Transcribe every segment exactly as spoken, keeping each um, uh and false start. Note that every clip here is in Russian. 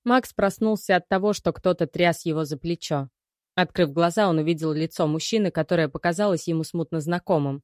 Макс проснулся от того, что кто-то тряс его за плечо. Открыв глаза, он увидел лицо мужчины, которое показалось ему смутно знакомым.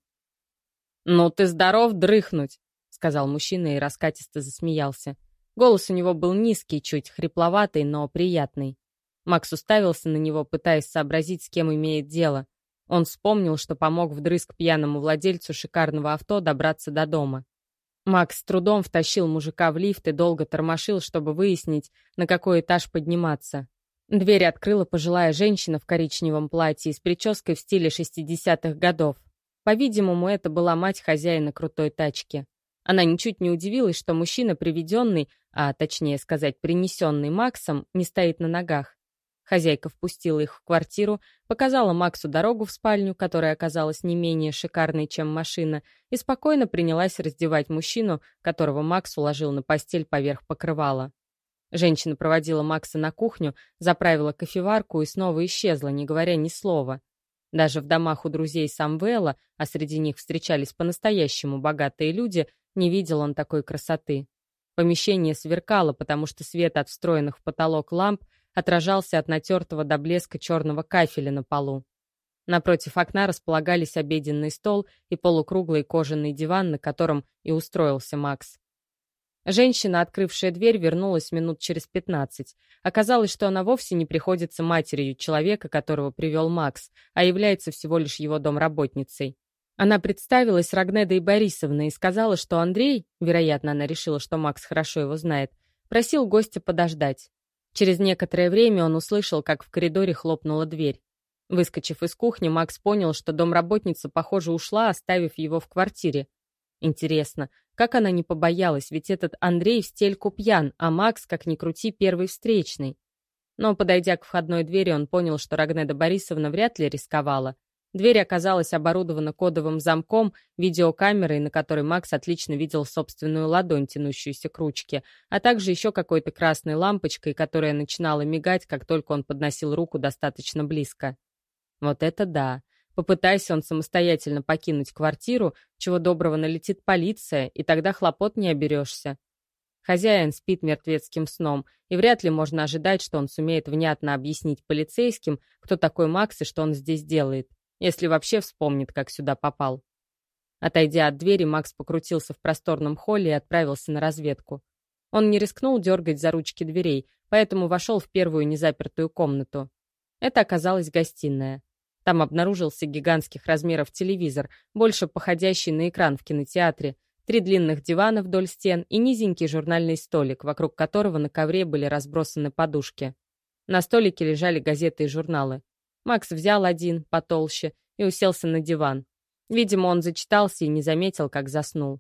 «Ну ты здоров дрыхнуть!» — сказал мужчина и раскатисто засмеялся. Голос у него был низкий, чуть хрипловатый, но приятный. Макс уставился на него, пытаясь сообразить, с кем имеет дело. Он вспомнил, что помог вдрызг пьяному владельцу шикарного авто добраться до дома. Макс с трудом втащил мужика в лифт и долго тормошил, чтобы выяснить, на какой этаж подниматься. Дверь открыла пожилая женщина в коричневом платье и с прической в стиле шестидесятых годов. По-видимому, это была мать хозяина крутой тачки. Она ничуть не удивилась, что мужчина, приведенный, а точнее сказать, принесенный Максом, не стоит на ногах. Хозяйка впустила их в квартиру, показала Максу дорогу в спальню, которая оказалась не менее шикарной, чем машина, и спокойно принялась раздевать мужчину, которого Макс уложил на постель поверх покрывала. Женщина проводила Макса на кухню, заправила кофеварку и снова исчезла, не говоря ни слова. Даже в домах у друзей Самвела, а среди них встречались по-настоящему богатые люди, не видел он такой красоты. Помещение сверкало, потому что свет от встроенных в потолок ламп отражался от натертого до блеска черного кафеля на полу. Напротив окна располагались обеденный стол и полукруглый кожаный диван, на котором и устроился Макс. Женщина, открывшая дверь, вернулась минут через пятнадцать. Оказалось, что она вовсе не приходится матерью человека, которого привел Макс, а является всего лишь его домработницей. Она представилась Рогнедой Борисовной и сказала, что Андрей, вероятно, она решила, что Макс хорошо его знает, просил гостя подождать. Через некоторое время он услышал, как в коридоре хлопнула дверь. Выскочив из кухни, Макс понял, что домработница, похоже, ушла, оставив его в квартире. Интересно, как она не побоялась, ведь этот Андрей в стельку пьян, а Макс, как ни крути, первый встречный. Но, подойдя к входной двери, он понял, что Рогнеда Борисовна вряд ли рисковала. Дверь оказалась оборудована кодовым замком, видеокамерой, на которой Макс отлично видел собственную ладонь, тянущуюся к ручке, а также еще какой-то красной лампочкой, которая начинала мигать, как только он подносил руку достаточно близко. Вот это да! Попытайся он самостоятельно покинуть квартиру, чего доброго налетит полиция, и тогда хлопот не оберешься. Хозяин спит мертвецким сном, и вряд ли можно ожидать, что он сумеет внятно объяснить полицейским, кто такой Макс и что он здесь делает, если вообще вспомнит, как сюда попал. Отойдя от двери, Макс покрутился в просторном холле и отправился на разведку. Он не рискнул дергать за ручки дверей, поэтому вошел в первую незапертую комнату. Это оказалась гостиная. Там обнаружился гигантских размеров телевизор, больше походящий на экран в кинотеатре, три длинных дивана вдоль стен и низенький журнальный столик, вокруг которого на ковре были разбросаны подушки. На столике лежали газеты и журналы. Макс взял один, потолще, и уселся на диван. Видимо, он зачитался и не заметил, как заснул.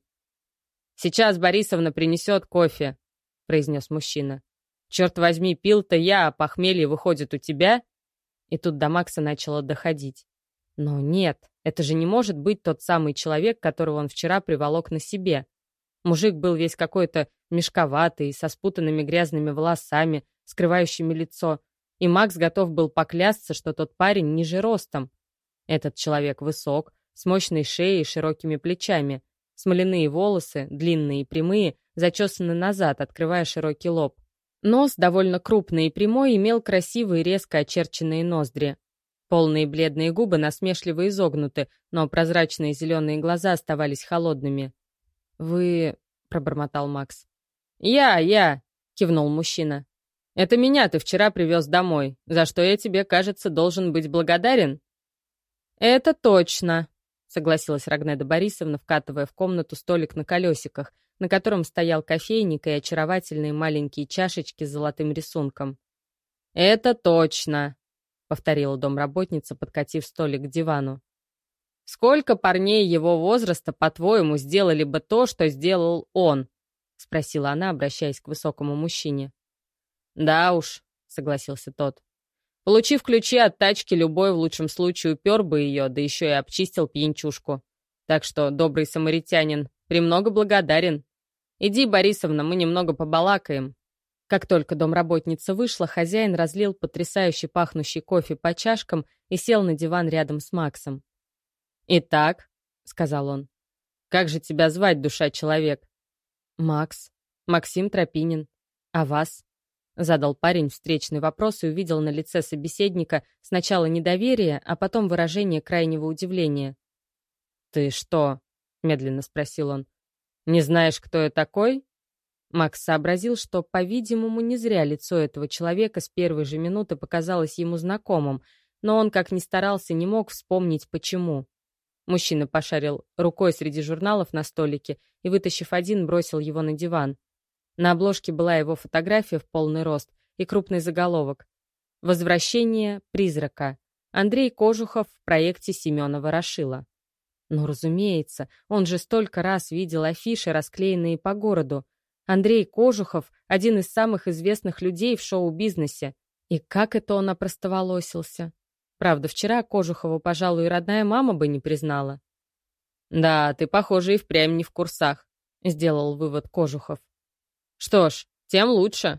«Сейчас Борисовна принесет кофе», — произнес мужчина. «Черт возьми, пил-то я, а похмелье выходит у тебя?» И тут до Макса начало доходить. Но нет, это же не может быть тот самый человек, которого он вчера приволок на себе. Мужик был весь какой-то мешковатый, со спутанными грязными волосами, скрывающими лицо, и Макс готов был поклясться, что тот парень ниже ростом. Этот человек высок, с мощной шеей и широкими плечами. Смоляные волосы, длинные и прямые, зачесаны назад, открывая широкий лоб. Нос, довольно крупный и прямой, имел красивые резко очерченные ноздри. Полные бледные губы насмешливо изогнуты, но прозрачные зеленые глаза оставались холодными. «Вы...» — пробормотал Макс. «Я, я!» — кивнул мужчина. «Это меня ты вчера привез домой, за что я тебе, кажется, должен быть благодарен?» «Это точно!» — согласилась Рогнеда Борисовна, вкатывая в комнату столик на колесиках, на котором стоял кофейник и очаровательные маленькие чашечки с золотым рисунком. «Это точно!» — повторила домработница, подкатив столик к дивану. «Сколько парней его возраста, по-твоему, сделали бы то, что сделал он?» — спросила она, обращаясь к высокому мужчине. «Да уж», — согласился тот. «Получив ключи от тачки, любой в лучшем случае упер бы ее, да еще и обчистил пьянчушку. Так что, добрый самаритянин, премного благодарен. Иди, Борисовна, мы немного побалакаем». Как только домработница вышла, хозяин разлил потрясающе пахнущий кофе по чашкам и сел на диван рядом с Максом. «Итак», — сказал он, — «как же тебя звать, душа человек?» «Макс. Максим Тропинин. А вас?» Задал парень встречный вопрос и увидел на лице собеседника сначала недоверие, а потом выражение крайнего удивления. «Ты что?» — медленно спросил он. «Не знаешь, кто я такой?» Макс сообразил, что, по-видимому, не зря лицо этого человека с первой же минуты показалось ему знакомым, но он, как ни старался, не мог вспомнить, почему. Мужчина пошарил рукой среди журналов на столике и, вытащив один, бросил его на диван. На обложке была его фотография в полный рост и крупный заголовок: «Возвращение призрака. Андрей Кожухов в проекте Семена Ворошила». Ну, разумеется, он же столько раз видел афиши, расклеенные по городу. Андрей Кожухов — один из самых известных людей в шоу-бизнесе. И как это он опростоволосился? Правда, вчера Кожухову, пожалуй, и родная мама бы не признала. «Да, ты, похоже, и впрямь не в курсах», — сделал вывод Кожухов. «Что ж, тем лучше».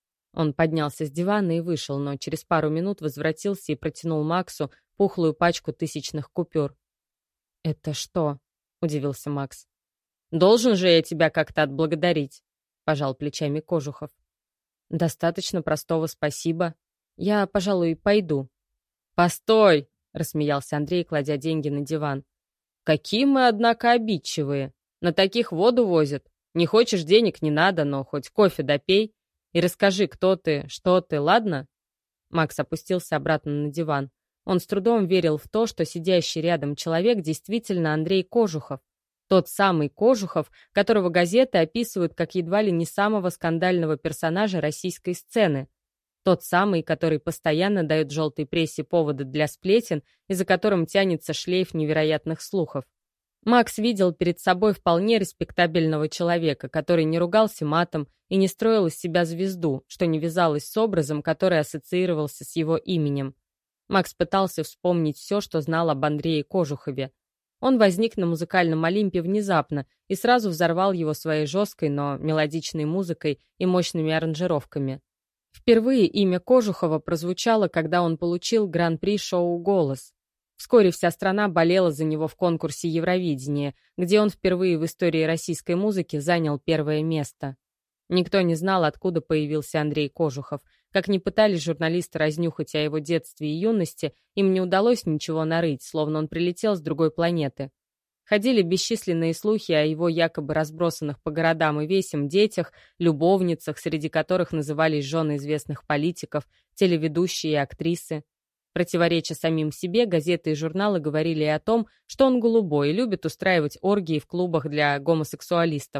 Он поднялся с дивана и вышел, но через пару минут возвратился и протянул Максу пухлую пачку тысячных купюр. «Это что?» — удивился Макс. «Должен же я тебя как-то отблагодарить», — пожал плечами Кожухов. «Достаточно простого спасибо. Я, пожалуй, пойду». «Постой!» — рассмеялся Андрей, кладя деньги на диван. «Какие мы, однако, обидчивые. На таких воду возят. Не хочешь денег — не надо, но хоть кофе допей. И расскажи, кто ты, что ты, ладно?» Макс опустился обратно на диван. Он с трудом верил в то, что сидящий рядом человек действительно Андрей Кожухов. Тот самый Кожухов, которого газеты описывают как едва ли не самого скандального персонажа российской сцены. Тот самый, который постоянно дает желтой прессе поводы для сплетен и за которым тянется шлейф невероятных слухов. Макс видел перед собой вполне респектабельного человека, который не ругался матом и не строил из себя звезду, что не вязалось с образом, который ассоциировался с его именем. Макс пытался вспомнить все, что знал об Андрее Кожухове. Он возник на музыкальном Олимпе внезапно и сразу взорвал его своей жесткой, но мелодичной музыкой и мощными аранжировками. Впервые имя Кожухова прозвучало, когда он получил гран-при шоу «Голос». Вскоре вся страна болела за него в конкурсе Евровидения, где он впервые в истории российской музыки занял первое место. Никто не знал, откуда появился Андрей Кожухов. Как ни пытались журналисты разнюхать о его детстве и юности, им не удалось ничего нарыть, словно он прилетел с другой планеты. Ходили бесчисленные слухи о его якобы разбросанных по городам и весям детях, любовницах, среди которых назывались жены известных политиков, телеведущие и актрисы. Противореча самим себе, газеты и журналы говорили и о том, что он голубой и любит устраивать оргии в клубах для гомосексуалистов.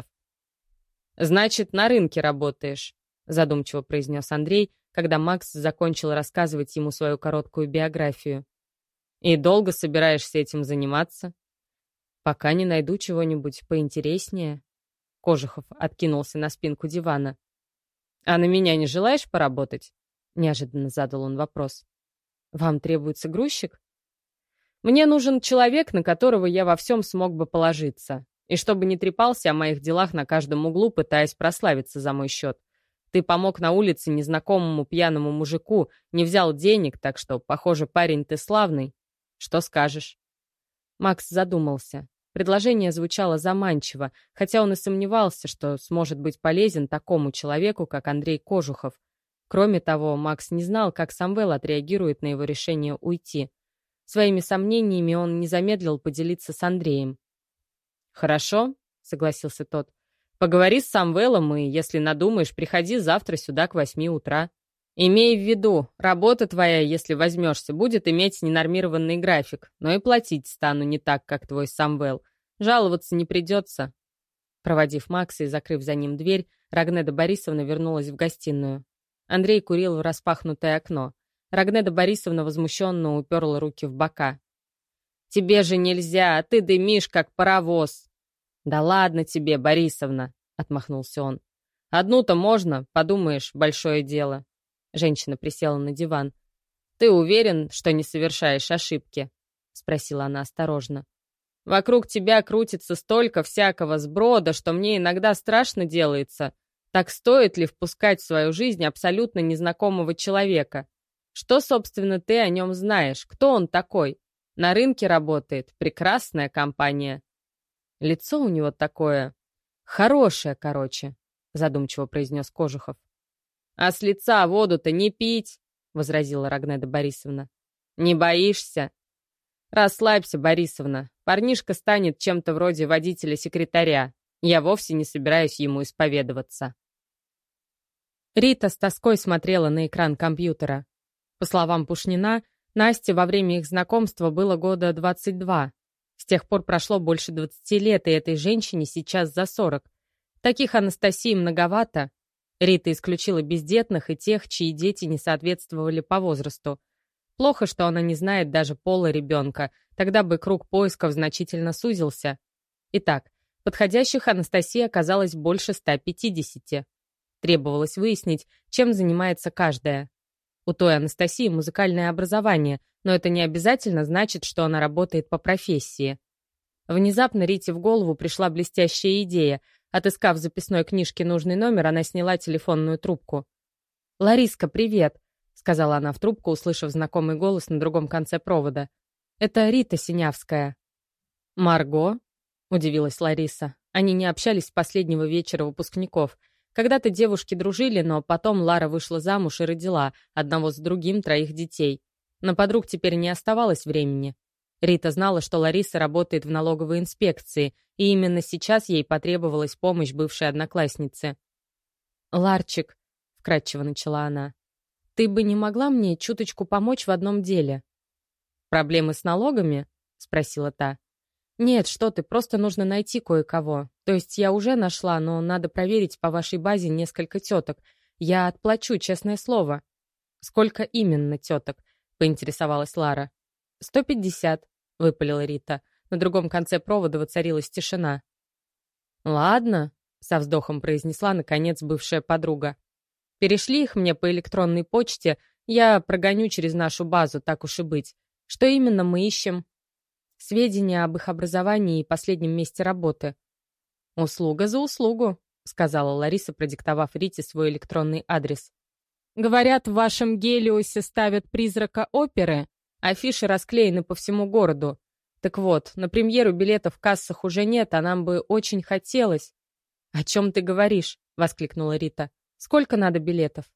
«Значит, на рынке работаешь», — задумчиво произнес Андрей, когда Макс закончил рассказывать ему свою короткую биографию. «И долго собираешься этим заниматься?» «Пока не найду чего-нибудь поинтереснее». Кожухов откинулся на спинку дивана. «А на меня не желаешь поработать?» — неожиданно задал он вопрос. «Вам требуется грузчик?» «Мне нужен человек, на которого я во всем смог бы положиться, и чтобы не трепался о моих делах на каждом углу, пытаясь прославиться за мой счет. Ты помог на улице незнакомому пьяному мужику, не взял денег, так что, похоже, парень ты славный. Что скажешь?» Макс задумался. Предложение звучало заманчиво, хотя он и сомневался, что сможет быть полезен такому человеку, как Андрей Кожухов. Кроме того, Макс не знал, как Самвел отреагирует на его решение уйти. Своими сомнениями он не замедлил поделиться с Андреем. «Хорошо», — согласился тот. «Поговори с Самвелом, и, если надумаешь, приходи завтра сюда к восьми утра. Имей в виду, работа твоя, если возьмешься, будет иметь ненормированный график, но и платить стану не так, как твой Самвел. Жаловаться не придется». Проводив Макса и закрыв за ним дверь, Рогнеда Борисовна вернулась в гостиную. Андрей курил в распахнутое окно. Рогнеда Борисовна возмущенно уперла руки в бока. «Тебе же нельзя, а ты дымишь, как паровоз!» «Да ладно тебе, Борисовна!» — отмахнулся он. «Одну-то можно, подумаешь, большое дело». Женщина присела на диван. «Ты уверен, что не совершаешь ошибки?» — спросила она осторожно. «Вокруг тебя крутится столько всякого сброда, что мне иногда страшно делается. Так стоит ли впускать в свою жизнь абсолютно незнакомого человека? Что, собственно, ты о нем знаешь? Кто он такой? На рынке работает. Прекрасная компания». «Лицо у него такое... хорошее, короче», — задумчиво произнес Кожухов. «А с лица воду-то не пить», — возразила Рогнеда Борисовна. «Не боишься?» «Расслабься, Борисовна. Парнишка станет чем-то вроде водителя-секретаря. Я вовсе не собираюсь ему исповедоваться». Рита с тоской смотрела на экран компьютера. По словам Пушнина, Насте во время их знакомства было года двадцать два. С тех пор прошло больше двадцати лет, и этой женщине сейчас за сорок. Таких Анастасии многовато. Рита исключила бездетных и тех, чьи дети не соответствовали по возрасту. Плохо, что она не знает даже пола ребенка, тогда бы круг поисков значительно сузился. Итак, подходящих Анастасии оказалось больше ста пятидесяти. Требовалось выяснить, чем занимается каждая. У той Анастасии музыкальное образование, но это не обязательно значит, что она работает по профессии. Внезапно Рите в голову пришла блестящая идея. Отыскав в записной книжке нужный номер, она сняла телефонную трубку. «Лариска, привет», — сказала она в трубку, услышав знакомый голос на другом конце провода. «Это Рита Синявская». «Марго?» — удивилась Лариса. Они не общались с последнего вечера выпускников. Когда-то девушки дружили, но потом Лара вышла замуж и родила, одного с другим, троих детей. На подруг теперь не оставалось времени. Рита знала, что Лариса работает в налоговой инспекции, и именно сейчас ей потребовалась помощь бывшей одноклассницы. «Ларчик», — вкратчиво начала она, — «ты бы не могла мне чуточку помочь в одном деле?» «Проблемы с налогами?» — спросила та. «Нет, что ты, просто нужно найти кое-кого. То есть я уже нашла, но надо проверить по вашей базе несколько теток. Я отплачу, честное слово». «Сколько именно теток?» — поинтересовалась Лара. «Сто пятьдесят», — выпалила Рита. На другом конце провода воцарилась тишина. «Ладно», — со вздохом произнесла, наконец, бывшая подруга. «Перешли их мне по электронной почте, я прогоню через нашу базу, так уж и быть. Что именно мы ищем?» «Сведения об их образовании и последнем месте работы». «Услуга за услугу», — сказала Лариса, продиктовав Рите свой электронный адрес. «Говорят, в вашем Гелиосе ставят призрака оперы. Афиши расклеены по всему городу. Так вот, на премьеру билетов в кассах уже нет, а нам бы очень хотелось». «О чем ты говоришь?» — воскликнула Рита. «Сколько надо билетов?»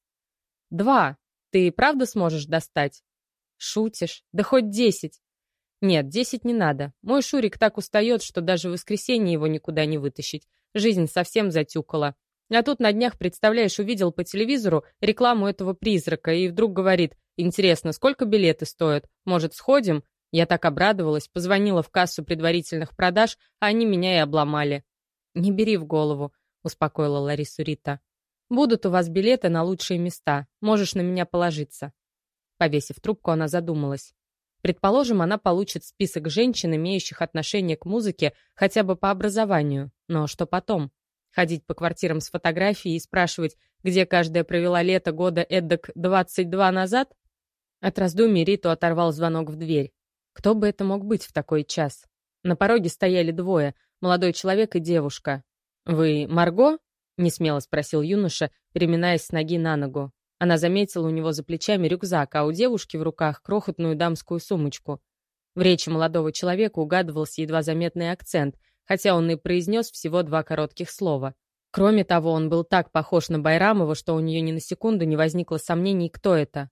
«Два. Ты правда сможешь достать?» «Шутишь? Да хоть десять». «Нет, десять не надо. Мой Шурик так устает, что даже в воскресенье его никуда не вытащить. Жизнь совсем затюкала. А тут на днях, представляешь, увидел по телевизору рекламу этого призрака и вдруг говорит: интересно, сколько билеты стоят? Может, сходим?» Я так обрадовалась, позвонила в кассу предварительных продаж, а они меня и обломали. «Не бери в голову», — успокоила Ларису Рита. «Будут у вас билеты на лучшие места. Можешь на меня положиться». Повесив трубку, она задумалась. Предположим, она получит список женщин, имеющих отношение к музыке хотя бы по образованию. Но что потом? Ходить по квартирам с фотографией и спрашивать, где каждая провела лето года эдак двадцать два назад? От раздумий Риту оторвал звонок в дверь. Кто бы это мог быть в такой час? На пороге стояли двое, молодой человек и девушка. «Вы Марго?» — несмело спросил юноша, переминаясь с ноги на ногу. Она заметила у него за плечами рюкзак, а у девушки в руках крохотную дамскую сумочку. В речи молодого человека угадывался едва заметный акцент, хотя он и произнес всего два коротких слова. Кроме того, он был так похож на Байрамова, что у нее ни на секунду не возникло сомнений, кто это.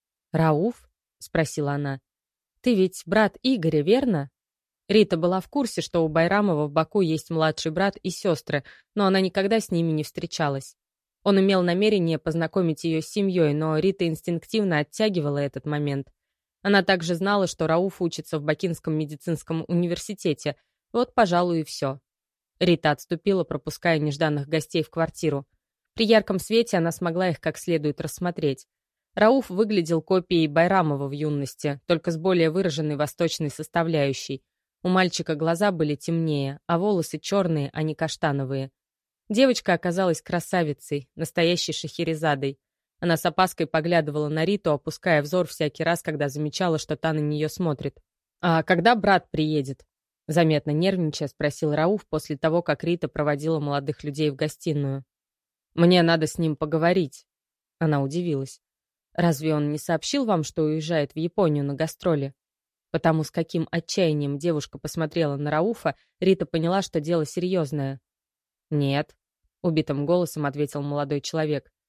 «Рауф?» — спросила она. «Ты ведь брат Игоря, верно?» Рита была в курсе, что у Байрамова в Баку есть младший брат и сестры, но она никогда с ними не встречалась. Он имел намерение познакомить ее с семьей, но Рита инстинктивно оттягивала этот момент. Она также знала, что Рауф учится в Бакинском медицинском университете. Вот, пожалуй, и все. Рита отступила, пропуская нежданных гостей в квартиру. При ярком свете она смогла их как следует рассмотреть. Рауф выглядел копией Байрамова в юности, только с более выраженной восточной составляющей. У мальчика глаза были темнее, а волосы черные, а не каштановые. Девочка оказалась красавицей, настоящей шахерезадой. Она с опаской поглядывала на Риту, опуская взор всякий раз, когда замечала, что та на нее смотрит. «А когда брат приедет?» Заметно нервничая, спросил Рауф после того, как Рита проводила молодых людей в гостиную. «Мне надо с ним поговорить». Она удивилась. «Разве он не сообщил вам, что уезжает в Японию на гастроли?» Потому с каким отчаянием девушка посмотрела на Рауфа, Рита поняла, что дело серьезное. «Нет», — убитым голосом ответил молодой человек.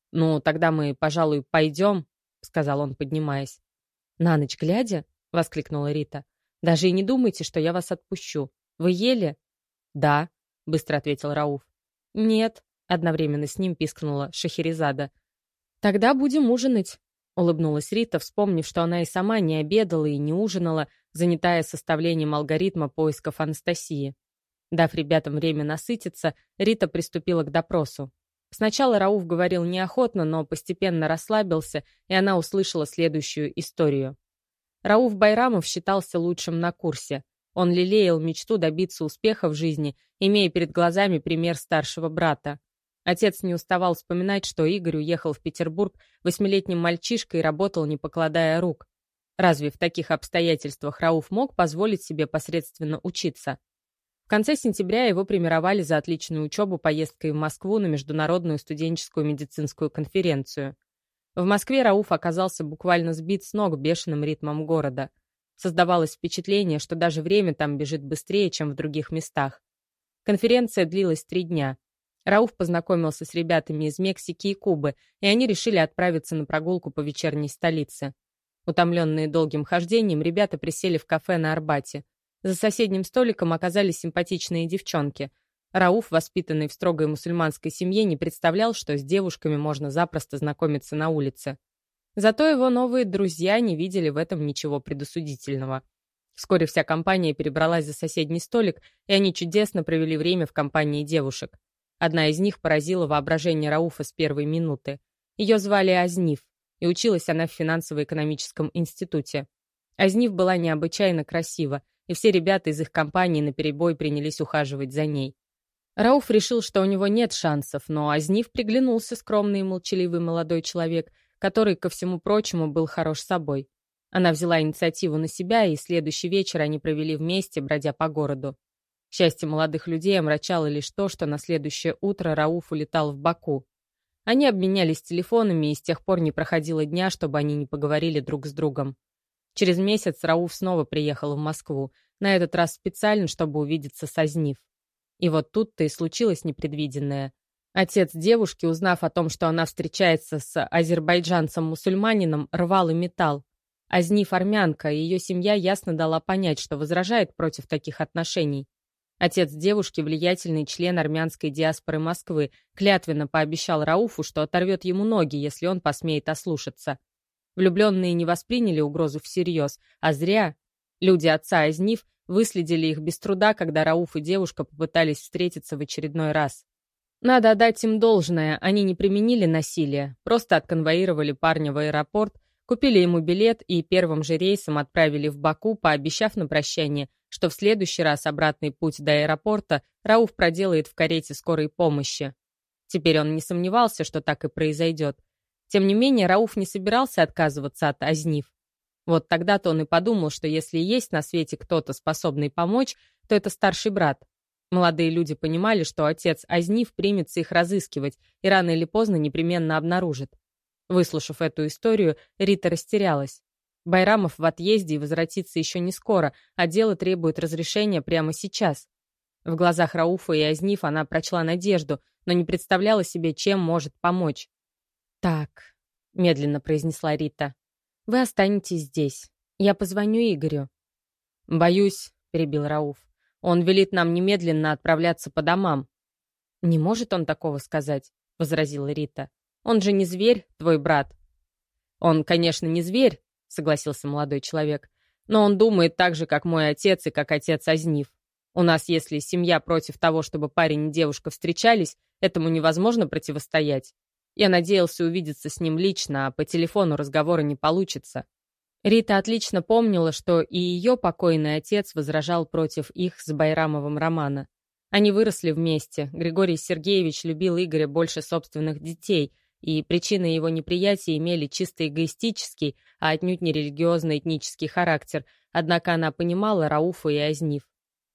«Ну, тогда мы, пожалуй, пойдем», — сказал он, поднимаясь. «На ночь глядя?» — воскликнула Рита. «Даже и не думайте, что я вас отпущу. Вы ели?» «Да», — быстро ответил Рауф. «Нет», — одновременно с ним пискнула Шахерезада. «Тогда будем ужинать», — улыбнулась Рита, вспомнив, что она и сама не обедала и не ужинала, занятая составлением алгоритма поисков Анастасии. Дав ребятам время насытиться, Рита приступила к допросу. Сначала Рауф говорил неохотно, но постепенно расслабился, и она услышала следующую историю. Рауф Байрамов считался лучшим на курсе. Он лелеял мечту добиться успеха в жизни, имея перед глазами пример старшего брата. Отец не уставал вспоминать, что Игорь уехал в Петербург восьмилетним мальчишкой и работал, не покладая рук. Разве в таких обстоятельствах Рауф мог позволить себе посредственно учиться? В конце сентября его премировали за отличную учебу поездкой в Москву на Международную студенческую медицинскую конференцию. В Москве Рауф оказался буквально сбит с ног бешеным ритмом города. Создавалось впечатление, что даже время там бежит быстрее, чем в других местах. Конференция длилась три дня. Рауф познакомился с ребятами из Мексики и Кубы, и они решили отправиться на прогулку по вечерней столице. Утомленные долгим хождением, ребята присели в кафе на Арбате. За соседним столиком оказались симпатичные девчонки. Рауф, воспитанный в строгой мусульманской семье, не представлял, что с девушками можно запросто знакомиться на улице. Зато его новые друзья не видели в этом ничего предосудительного. Вскоре вся компания перебралась за соседний столик, и они чудесно провели время в компании девушек. Одна из них поразила воображение Рауфа с первой минуты. Ее звали Азниф, и училась она в финансово-экономическом институте. Азниф была необычайно красива, и все ребята из их компании наперебой принялись ухаживать за ней. Рауф решил, что у него нет шансов, но Азниф приглянулся скромный и молчаливый молодой человек, который, ко всему прочему, был хорош собой. Она взяла инициативу на себя, и следующий вечер они провели вместе, бродя по городу. Счастье молодых людей омрачало лишь то, что на следующее утро Рауф улетал в Баку. Они обменялись телефонами, и с тех пор не проходило дня, чтобы они не поговорили друг с другом. Через месяц Рауф снова приехал в Москву, на этот раз специально, чтобы увидеться с Азниф. И вот тут-то и случилось непредвиденное. Отец девушки, узнав о том, что она встречается с азербайджанцем-мусульманином, рвал и металл. Азниф армянка, и ее семья ясно дала понять, что возражает против таких отношений. Отец девушки, влиятельный член армянской диаспоры Москвы, клятвенно пообещал Рауфу, что оторвет ему ноги, если он посмеет ослушаться. Влюбленные не восприняли угрозу всерьез, а зря. Люди отца Азниф выследили их без труда, когда Рауф и девушка попытались встретиться в очередной раз. Надо отдать им должное, они не применили насилия, просто отконвоировали парня в аэропорт, купили ему билет и первым же рейсом отправили в Баку, пообещав на прощание, что в следующий раз обратный путь до аэропорта Рауф проделает в карете скорой помощи. Теперь он не сомневался, что так и произойдет. Тем не менее, Рауф не собирался отказываться от Азниф. Вот тогда-то он и подумал, что если есть на свете кто-то, способный помочь, то это старший брат. Молодые люди понимали, что отец Азниф примется их разыскивать и рано или поздно непременно обнаружит. Выслушав эту историю, Рита растерялась. Байрамов в отъезде и возвратится еще не скоро, а дело требует разрешения прямо сейчас. В глазах Рауфа и Азниф она прочла надежду, но не представляла себе, чем может помочь. «Так», — медленно произнесла Рита, — «вы останетесь здесь. Я позвоню Игорю». «Боюсь», — перебил Рауф, — «он велит нам немедленно отправляться по домам». «Не может он такого сказать», — возразила Рита. «Он же не зверь, твой брат». «Он, конечно, не зверь», — согласился молодой человек, «но он думает так же, как мой отец и как отец Азниф. У нас, если семья против того, чтобы парень и девушка встречались, этому невозможно противостоять. Я надеялся увидеться с ним лично, а по телефону разговора не получится». Рита отлично помнила, что и ее покойный отец возражал против их с Байрамовым романа. Они выросли вместе, Григорий Сергеевич любил Игоря больше собственных детей, и причины его неприятия имели чисто эгоистический, а отнюдь не религиозно-этнический характер, однако она понимала Рауфа и Азниф.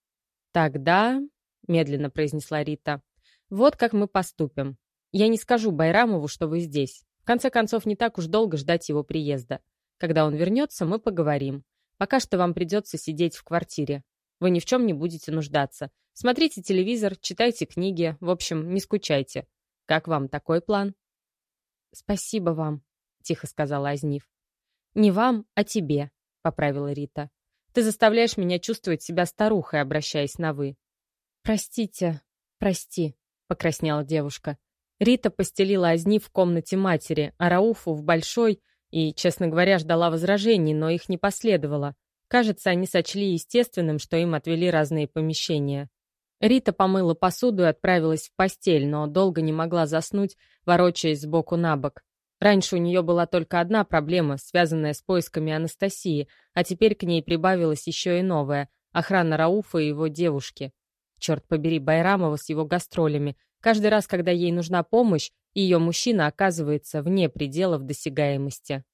«Тогда», — медленно произнесла Рита, — «вот как мы поступим. Я не скажу Байрамову, что вы здесь. В конце концов, не так уж долго ждать его приезда. Когда он вернется, мы поговорим. Пока что вам придется сидеть в квартире. Вы ни в чем не будете нуждаться. Смотрите телевизор, читайте книги, в общем, не скучайте. Как вам такой план?» «Спасибо вам», — тихо сказала Азнив. «Не вам, а тебе», — поправила Рита. «Ты заставляешь меня чувствовать себя старухой, обращаясь на «вы». «Простите, прости», — покраснела девушка. Рита постелила Азнив в комнате матери, а Рауфу в большой, и, честно говоря, ждала возражений, но их не последовало. Кажется, они сочли естественным, что им отвели разные помещения. Рита помыла посуду и отправилась в постель, но долго не могла заснуть, ворочаясь сбоку на бок. Раньше у нее была только одна проблема, связанная с поисками Анастасии, а теперь к ней прибавилась еще и новая — охрана Рауфа и его девушки. Черт побери, Байрамова с его гастролями. Каждый раз, когда ей нужна помощь, ее мужчина оказывается вне пределов досягаемости.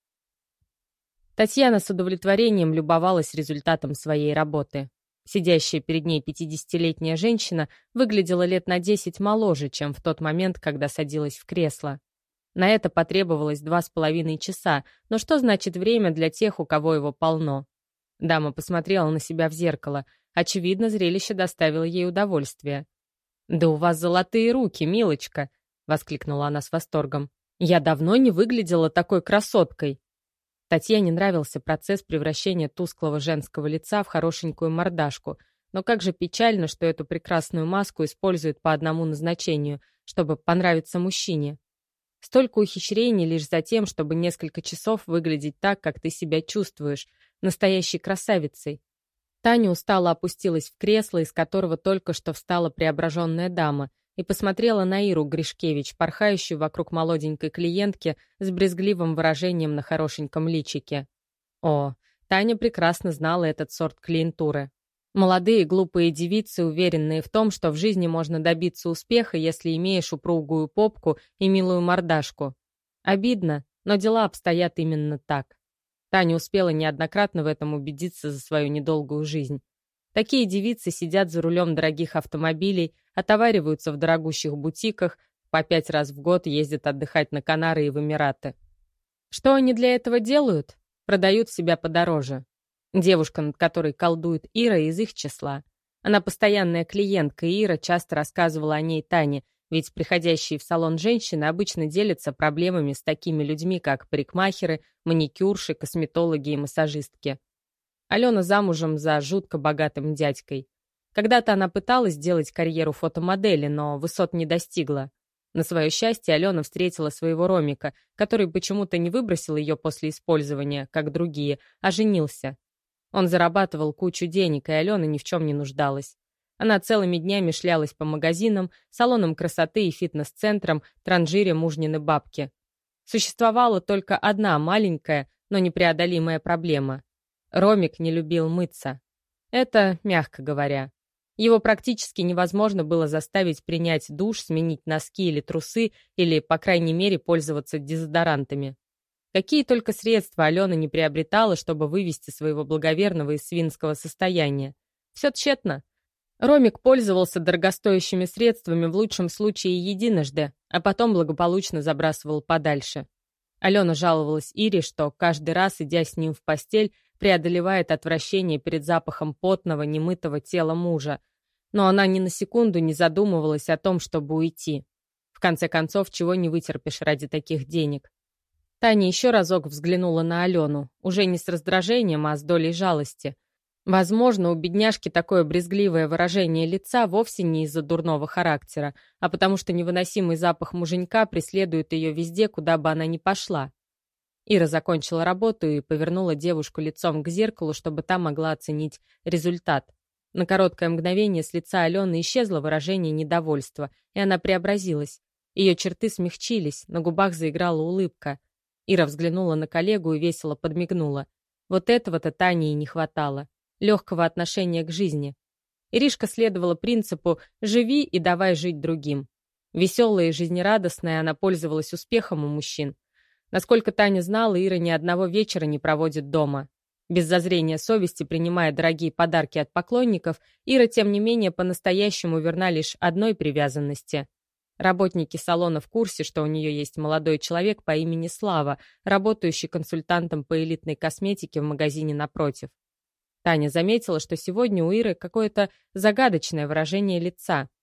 Татьяна с удовлетворением любовалась результатом своей работы. Сидящая перед ней пятидесятилетняя женщина выглядела лет на десять моложе, чем в тот момент, когда садилась в кресло. На это потребовалось два с половиной часа, но что значит время для тех, у кого его полно? Дама посмотрела на себя в зеркало. Очевидно, зрелище доставило ей удовольствие. «Да у вас золотые руки, милочка!» — воскликнула она с восторгом. «Я давно не выглядела такой красоткой!» Татьяне нравился процесс превращения тусклого женского лица в хорошенькую мордашку, но как же печально, что эту прекрасную маску используют по одному назначению, чтобы понравиться мужчине. Столько ухищрений лишь за тем, чтобы несколько часов выглядеть так, как ты себя чувствуешь, настоящей красавицей. Таня устало опустилась в кресло, из которого только что встала преображенная дама, и посмотрела на Иру Гришкевич, порхающую вокруг молоденькой клиентки с брезгливым выражением на хорошеньком личике. О, Таня прекрасно знала этот сорт клиентуры. Молодые глупые девицы, уверенные в том, что в жизни можно добиться успеха, если имеешь упругую попку и милую мордашку. Обидно, но дела обстоят именно так. Таня успела неоднократно в этом убедиться за свою недолгую жизнь. Такие девицы сидят за рулем дорогих автомобилей, отовариваются в дорогущих бутиках, по пять раз в год ездят отдыхать на Канары и в Эмираты. Что они для этого делают? Продают себя подороже. Девушка, над которой колдует Ира, из их числа. Она постоянная клиентка, и Ира часто рассказывала о ней Тане, ведь приходящие в салон женщины обычно делятся проблемами с такими людьми, как парикмахеры, маникюрши, косметологи и массажистки. Алена замужем за жутко богатым дядькой. Когда-то она пыталась сделать карьеру фотомодели, но высот не достигла. На свое счастье, Алена встретила своего Ромика, который почему-то не выбросил ее после использования, как другие, а женился. Он зарабатывал кучу денег, и Алена ни в чем не нуждалась. Она целыми днями шлялась по магазинам, салонам красоты и фитнес-центрам, транжире мужнины бабки. Существовала только одна маленькая, но непреодолимая проблема. Ромик не любил мыться. Это мягко говоря. Его практически невозможно было заставить принять душ, сменить носки или трусы, или, по крайней мере, пользоваться дезодорантами. Какие только средства Алена не приобретала, чтобы вывести своего благоверного из свинского состояния. Все тщетно. Ромик пользовался дорогостоящими средствами в лучшем случае единожды, а потом благополучно забрасывал подальше. Алена жаловалась Ире, что каждый раз, идя с ним в постель, преодолевает отвращение перед запахом потного, немытого тела мужа. Но она ни на секунду не задумывалась о том, чтобы уйти. В конце концов, чего не вытерпишь ради таких денег. Таня еще разок взглянула на Алену, уже не с раздражением, а с долей жалости. Возможно, у бедняжки такое брезгливое выражение лица вовсе не из-за дурного характера, а потому что невыносимый запах муженька преследует ее везде, куда бы она ни пошла. Ира закончила работу и повернула девушку лицом к зеркалу, чтобы та могла оценить результат. На короткое мгновение с лица Алены исчезло выражение недовольства, и она преобразилась. Ее черты смягчились, на губах заиграла улыбка. Ира взглянула на коллегу и весело подмигнула. Вот этого-то Тане и не хватало. Легкого отношения к жизни. Иришка следовала принципу «живи и давай жить другим». Веселая и жизнерадостная, она пользовалась успехом у мужчин. Насколько Таня знала, Ира ни одного вечера не проводит дома. Без зазрения совести, принимая дорогие подарки от поклонников, Ира, тем не менее, по-настоящему верна лишь одной привязанности. Работники салона в курсе, что у нее есть молодой человек по имени Слава, работающий консультантом по элитной косметике в магазине напротив. Таня заметила, что сегодня у Иры какое-то загадочное выражение лица.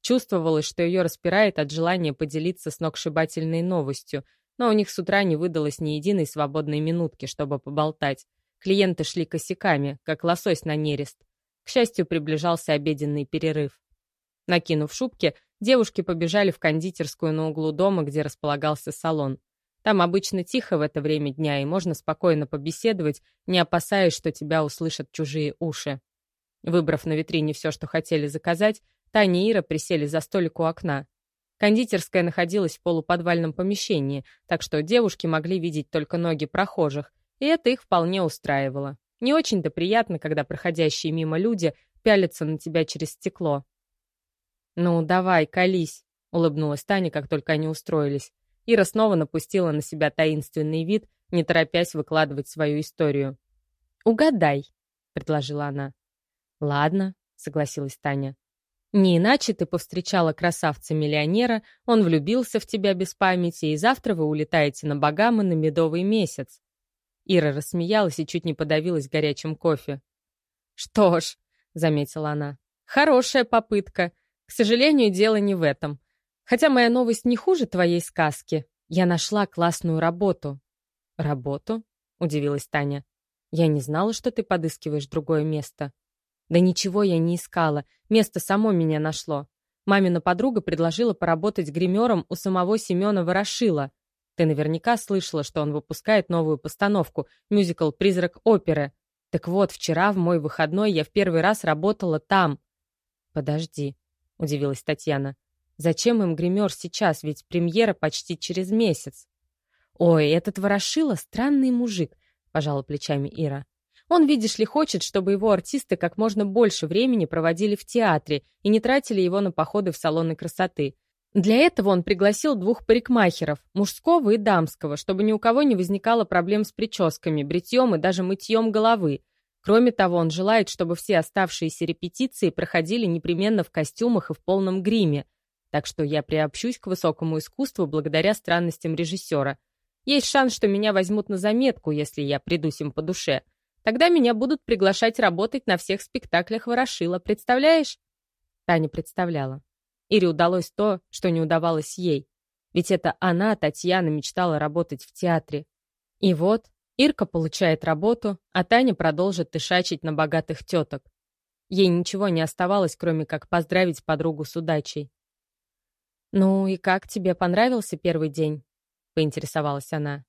Чувствовалось, что ее распирает от желания поделиться сногсшибательной новостью, но у них с утра не выдалось ни единой свободной минутки, чтобы поболтать. Клиенты шли косяками, как лосось на нерест. К счастью, приближался обеденный перерыв. Накинув шубки, девушки побежали в кондитерскую на углу дома, где располагался салон. Там обычно тихо в это время дня, и можно спокойно побеседовать, не опасаясь, что тебя услышат чужие уши. Выбрав на витрине все, что хотели заказать, Таня и Ира присели за столик у окна. Кондитерская находилась в полуподвальном помещении, так что девушки могли видеть только ноги прохожих, и это их вполне устраивало. Не очень-то приятно, когда проходящие мимо люди пялятся на тебя через стекло. «Ну, давай, колись», — улыбнулась Таня, как только они устроились. Ира снова напустила на себя таинственный вид, не торопясь выкладывать свою историю. «Угадай», — предложила она. «Ладно», — согласилась Таня. «Не иначе ты повстречала красавца-миллионера, он влюбился в тебя без памяти, и завтра вы улетаете на Багамы на медовый месяц». Ира рассмеялась и чуть не подавилась горячим кофе. «Что ж», — заметила она, — «хорошая попытка. К сожалению, дело не в этом. Хотя моя новость не хуже твоей сказки. Я нашла классную работу». «Работу?» — удивилась Таня. «Я не знала, что ты подыскиваешь другое место». «Да ничего я не искала. Место само меня нашло. Мамина подруга предложила поработать гримером у самого Семена Ворошила. Ты наверняка слышала, что он выпускает новую постановку, мюзикл «Призрак оперы». Так вот, вчера в мой выходной я в первый раз работала там». «Подожди», — удивилась Татьяна. «Зачем им гример сейчас, ведь премьера почти через месяц?» «Ой, этот Ворошила — странный мужик», — пожала плечами Ира. «Он, видишь ли, хочет, чтобы его артисты как можно больше времени проводили в театре и не тратили его на походы в салоны красоты. Для этого он пригласил двух парикмахеров, мужского и дамского, чтобы ни у кого не возникало проблем с прическами, бритьем и даже мытьем головы. Кроме того, он желает, чтобы все оставшиеся репетиции проходили непременно в костюмах и в полном гриме. Так что я приобщусь к высокому искусству благодаря странностям режиссера. Есть шанс, что меня возьмут на заметку, если я придусь им по душе. Тогда меня будут приглашать работать на всех спектаклях Ворошила, представляешь?» Таня представляла. Ире удалось то, что не удавалось ей. Ведь это она, Татьяна, мечтала работать в театре. И вот Ирка получает работу, а Таня продолжит тышачить на богатых теток. Ей ничего не оставалось, кроме как поздравить подругу с удачей. «Ну и как тебе понравился первый день?» — поинтересовалась она.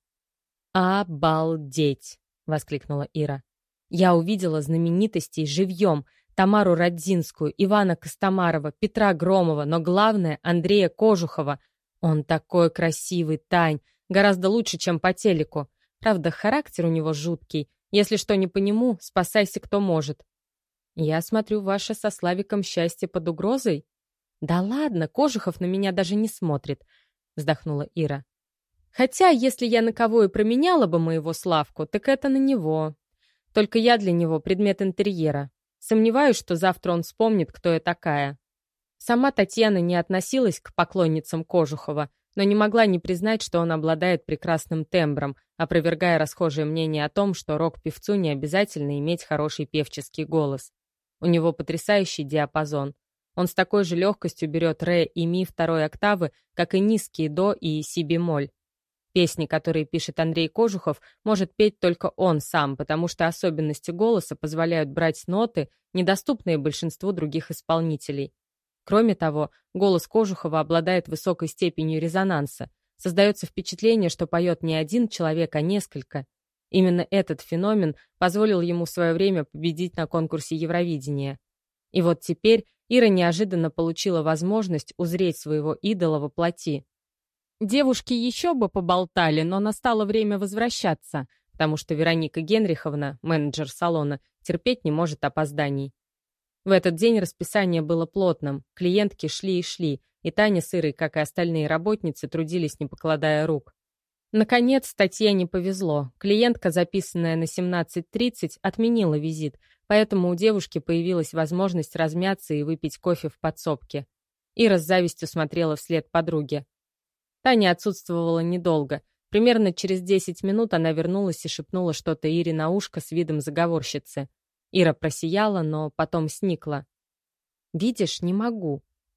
«Обалдеть!» — воскликнула Ира. «Я увидела знаменитостей живьем: Тамару Родзинскую, Ивана Костомарова, Петра Громова, но главное — Андрея Кожухова. Он такой красивый, Тань, гораздо лучше, чем по телеку. Правда, характер у него жуткий. Если что не по нему, спасайся кто может». «Я смотрю, ваше со Славиком счастье под угрозой?» «Да ладно, Кожухов на меня даже не смотрит», — вздохнула Ира. «Хотя, если я на кого и променяла бы моего Славку, так это на него. Только я для него предмет интерьера. Сомневаюсь, что завтра он вспомнит, кто я такая». Сама Татьяна не относилась к поклонницам Кожухова, но не могла не признать, что он обладает прекрасным тембром, опровергая расхожее мнение о том, что рок-певцу не обязательно иметь хороший певческий голос. У него потрясающий диапазон. Он с такой же легкостью берет ре и ми второй октавы, как и низкие до и си бемоль. Песни, которые пишет Андрей Кожухов, может петь только он сам, потому что особенности голоса позволяют брать ноты, недоступные большинству других исполнителей. Кроме того, голос Кожухова обладает высокой степенью резонанса. Создается впечатление, что поет не один человек, а несколько. Именно этот феномен позволил ему в свое время победить на конкурсе Евровидения. И вот теперь Ира неожиданно получила возможность узреть своего идола во плоти. Девушки еще бы поболтали, но настало время возвращаться, потому что Вероника Генриховна, менеджер салона, терпеть не может опозданий. В этот день расписание было плотным, клиентки шли и шли, и Таня с Ирой, как и остальные работницы, трудились, не покладая рук. Наконец, Татьяне повезло. Клиентка, записанная на семнадцать тридцать, отменила визит, поэтому у девушки появилась возможность размяться и выпить кофе в подсобке. Ира с завистью смотрела вслед подруге. Таня отсутствовала недолго. Примерно через десять минут она вернулась и шепнула что-то Ире на ушко с видом заговорщицы. Ира просияла, но потом сникла. «Видишь, не могу», —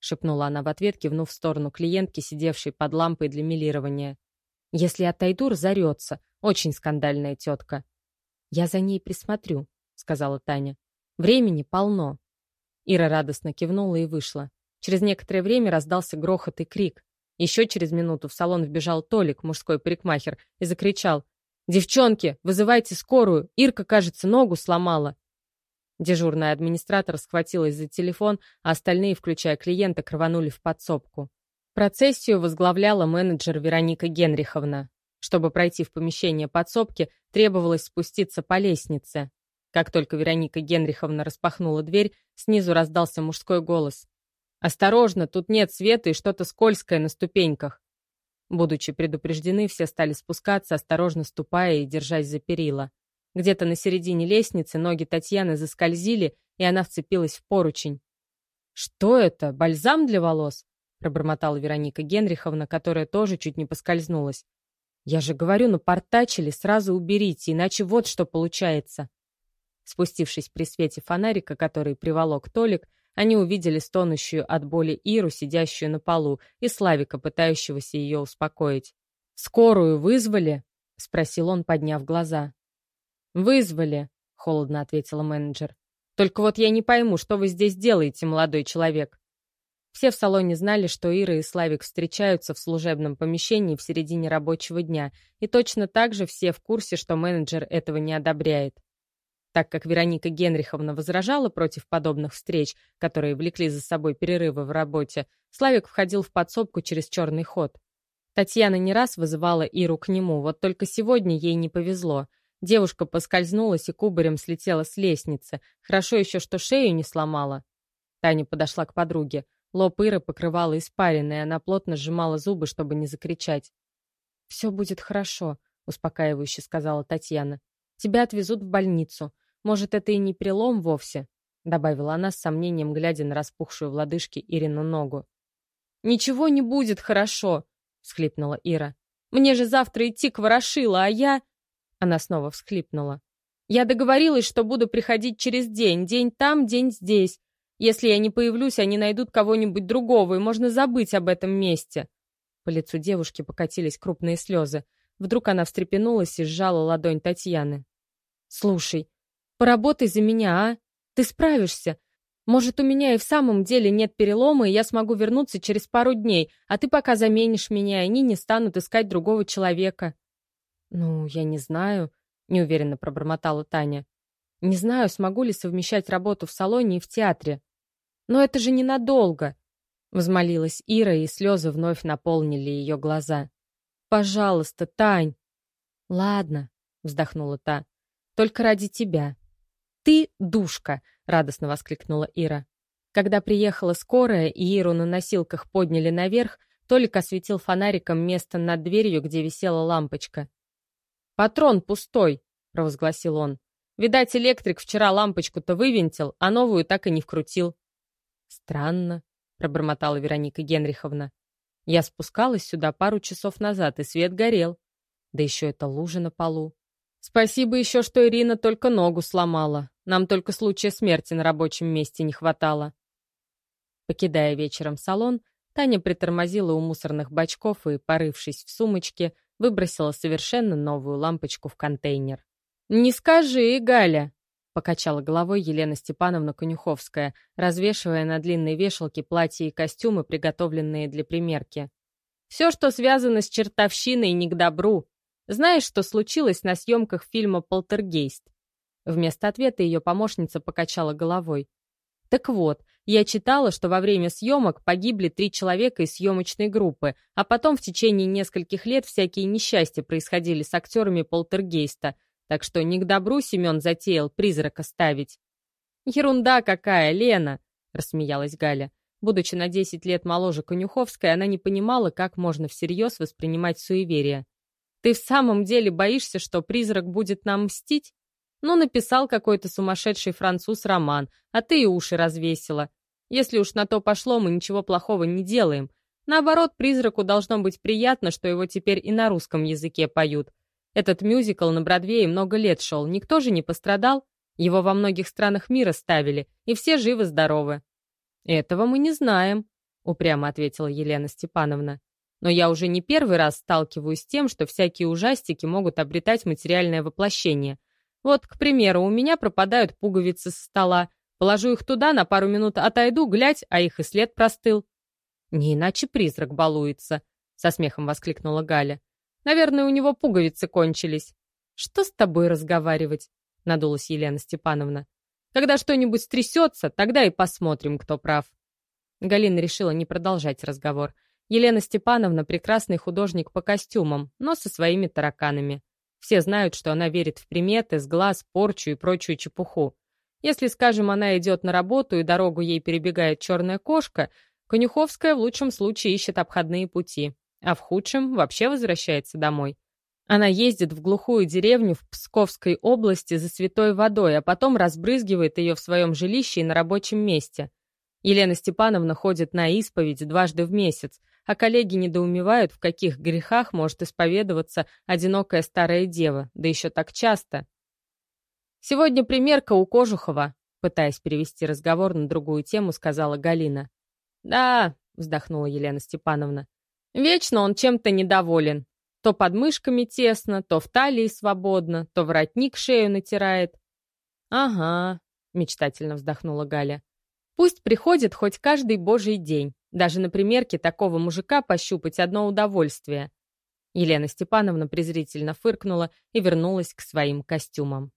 шепнула она в ответ, кивнув в сторону клиентки, сидевшей под лампой для мелирования. «Если отойду, разорется. Очень скандальная тетка». «Я за ней присмотрю», — сказала Таня. «Времени полно». Ира радостно кивнула и вышла. Через некоторое время раздался грохот и крик. Еще через минуту в салон вбежал Толик, мужской парикмахер, и закричал: «Девчонки, вызывайте скорую! Ирка, кажется, ногу сломала!» Дежурная администратор схватилась за телефон, а остальные, включая клиента, рванули в подсобку. Процессию возглавляла менеджер Вероника Генриховна. Чтобы пройти в помещение подсобки, требовалось спуститься по лестнице. Как только Вероника Генриховна распахнула дверь, снизу раздался мужской голос: «Осторожно, тут нет света и что-то скользкое на ступеньках». Будучи предупреждены, все стали спускаться, осторожно ступая и держась за перила. Где-то на середине лестницы ноги Татьяны заскользили, и она вцепилась в поручень. «Что это? Бальзам для волос?» — пробормотала Вероника Генриховна, которая тоже чуть не поскользнулась. «Я же говорю, напортачили, сразу уберите, иначе вот что получается». Спустившись при свете фонарика, который приволок Толик, они увидели стонущую от боли Иру, сидящую на полу, и Славика, пытающегося ее успокоить. «Скорую вызвали?» — спросил он, подняв глаза. «Вызвали», — холодно ответила менеджер. «Только вот я не пойму, что вы здесь делаете, молодой человек». Все в салоне знали, что Ира и Славик встречаются в служебном помещении в середине рабочего дня, и точно так же все в курсе, что менеджер этого не одобряет. Так как Вероника Генриховна возражала против подобных встреч, которые влекли за собой перерывы в работе, Славик входил в подсобку через черный ход. Татьяна не раз вызывала Иру к нему, вот только сегодня ей не повезло. Девушка поскользнулась и кубарем слетела с лестницы. Хорошо еще, что шею не сломала. Таня подошла к подруге. Лоб Иры покрывала испарина, и она плотно сжимала зубы, чтобы не закричать. «Все будет хорошо», — успокаивающе сказала Татьяна. «Тебя отвезут в больницу. Может, это и не перелом вовсе», — добавила она с сомнением, глядя на распухшую в лодыжке Ирину ногу. «Ничего не будет хорошо», — всхлипнула Ира. «Мне же завтра идти к Ворошило, а я...» Она снова всхлипнула. «Я договорилась, что буду приходить через день. День там, день здесь. Если я не появлюсь, они найдут кого-нибудь другого, и можно забыть об этом месте». По лицу девушки покатились крупные слезы. Вдруг она встрепенулась и сжала ладонь Татьяны. «Слушай, поработай за меня, а? Ты справишься. Может, у меня и в самом деле нет перелома, и я смогу вернуться через пару дней, а ты пока заменишь меня, и они не станут искать другого человека». «Ну, я не знаю», — неуверенно пробормотала Таня. «Не знаю, смогу ли совмещать работу в салоне и в театре». «Но это же ненадолго», — взмолилась Ира, и слезы вновь наполнили ее глаза. «Пожалуйста, Тань». «Ладно», — вздохнула та, — «только ради тебя». «Ты душка!» — радостно воскликнула Ира. Когда приехала скорая и Иру на носилках подняли наверх, Толик осветил фонариком место над дверью, где висела лампочка. «Патрон пустой», — провозгласил он. «Видать, электрик вчера лампочку-то вывинтил, а новую так и не вкрутил». «Странно», — пробормотала Вероника Генриховна. «Я спускалась сюда пару часов назад, и свет горел. Да еще это лужа на полу. Спасибо еще, что Ирина только ногу сломала. Нам только случая смерти на рабочем месте не хватало». Покидая вечером салон, Таня притормозила у мусорных бачков и, порывшись в сумочке, выбросила совершенно новую лампочку в контейнер. «Не скажи, Галя!» — покачала головой Елена Степановна Конюховская, развешивая на длинной вешалке платья и костюмы, приготовленные для примерки. «Все, что связано с чертовщиной, не к добру. Знаешь, что случилось на съемках фильма «Полтергейст»?» Вместо ответа ее помощница покачала головой. «Так вот, я читала, что во время съемок погибли три человека из съемочной группы, а потом в течение нескольких лет всякие несчастья происходили с актерами «Полтергейста», так что не к добру Семен затеял призрака ставить». «Ерунда какая, Лена!» — рассмеялась Галя. Будучи на десять лет моложе Конюховской, она не понимала, как можно всерьез воспринимать суеверие. «Ты в самом деле боишься, что призрак будет нам мстить? Ну, написал какой-то сумасшедший француз роман, а ты и уши развесила. Если уж на то пошло, мы ничего плохого не делаем. Наоборот, призраку должно быть приятно, что его теперь и на русском языке поют. Этот мюзикл на Бродвее много лет шел, никто же не пострадал. Его во многих странах мира ставили, и все живы-здоровы». «Этого мы не знаем», — упрямо ответила Елена Степановна. «Но я уже не первый раз сталкиваюсь с тем, что всякие ужастики могут обретать материальное воплощение. Вот, к примеру, у меня пропадают пуговицы со стола. Положу их туда, на пару минут отойду, глядь, а их и след простыл». «Не иначе призрак балуется», — со смехом воскликнула Галя. «Наверное, у него пуговицы кончились». «Что с тобой разговаривать?» — надулась Елена Степановна. «Когда что-нибудь стрясется, тогда и посмотрим, кто прав». Галина решила не продолжать разговор. Елена Степановна — прекрасный художник по костюмам, но со своими тараканами. Все знают, что она верит в приметы, сглаз, порчу и прочую чепуху. Если, скажем, она идет на работу и дорогу ей перебегает черная кошка, Конюховская в лучшем случае ищет обходные пути, а в худшем вообще возвращается домой. Она ездит в глухую деревню в Псковской области за святой водой, а потом разбрызгивает ее в своем жилище и на рабочем месте. Елена Степановна ходит на исповедь дважды в месяц, а коллеги недоумевают, в каких грехах может исповедоваться одинокая старая дева, да еще так часто. «Сегодня примерка у Кожухова», пытаясь перевести разговор на другую тему, сказала Галина. «Да», — вздохнула Елена Степановна, — «вечно он чем-то недоволен. То под мышками тесно, то в талии свободно, то воротник шею натирает». «Ага», — мечтательно вздохнула Галя. «Пусть приходит хоть каждый божий день. Даже на примерке такого мужика пощупать одно удовольствие». Елена Степановна презрительно фыркнула и вернулась к своим костюмам.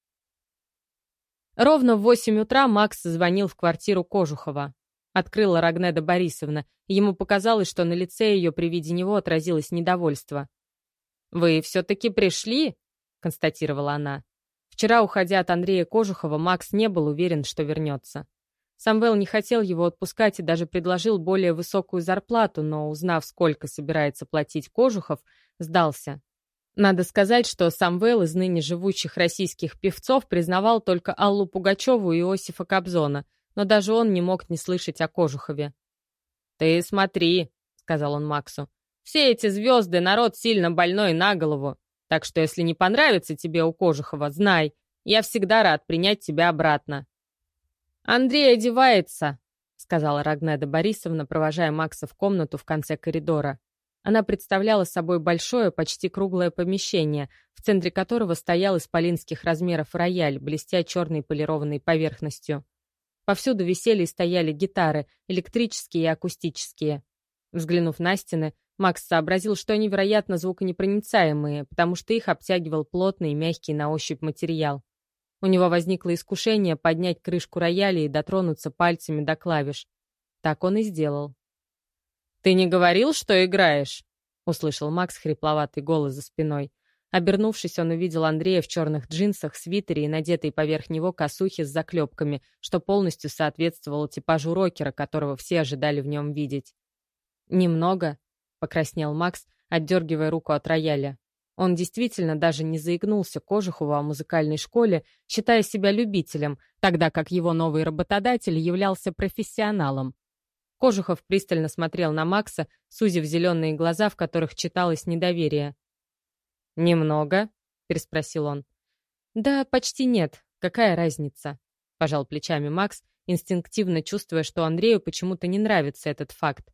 Ровно в восемь утра Макс звонил в квартиру Кожухова. Открыла Рогнеда Борисовна, и ему показалось, что на лице ее при виде него отразилось недовольство. «Вы все-таки пришли?» — констатировала она. Вчера, уходя от Андрея Кожухова, Макс не был уверен, что вернется. Самвел не хотел его отпускать и даже предложил более высокую зарплату, но, узнав, сколько собирается платить Кожухов, сдался. Надо сказать, что Самвел из ныне живущих российских певцов признавал только Аллу Пугачеву и Иосифа Кобзона, но даже он не мог не слышать о Кожухове. «Ты смотри», — сказал он Максу, — «все эти звезды — народ сильно больной на голову, так что если не понравится тебе у Кожухова, знай, я всегда рад принять тебя обратно». «Андрей одевается», — сказала Рогнеда Борисовна, провожая Макса в комнату в конце коридора. Она представляла собой большое, почти круглое помещение, в центре которого стоял исполинских размеров рояль, блестя черной полированной поверхностью. Повсюду висели и стояли гитары, электрические и акустические. Взглянув на стены, Макс сообразил, что они, вероятно, звуконепроницаемые, потому что их обтягивал плотный и мягкий на ощупь материал. У него возникло искушение поднять крышку рояля и дотронуться пальцами до клавиш. Так он и сделал. «Ты не говорил, что играешь?» — услышал Макс хрипловатый голос за спиной. Обернувшись, он увидел Андрея в черных джинсах, свитере и надетой поверх него косухе с заклепками, что полностью соответствовало типажу рокера, которого все ожидали в нем видеть. «Немного», — покраснел Макс, отдергивая руку от рояля. Он действительно даже не заикнулся Кожухову о музыкальной школе, считая себя любителем, тогда как его новый работодатель являлся профессионалом. Кожухов пристально смотрел на Макса, сузив зеленые глаза, в которых читалось недоверие. «Немного?» — переспросил он. «Да, почти нет. Какая разница?» — пожал плечами Макс, инстинктивно чувствуя, что Андрею почему-то не нравится этот факт.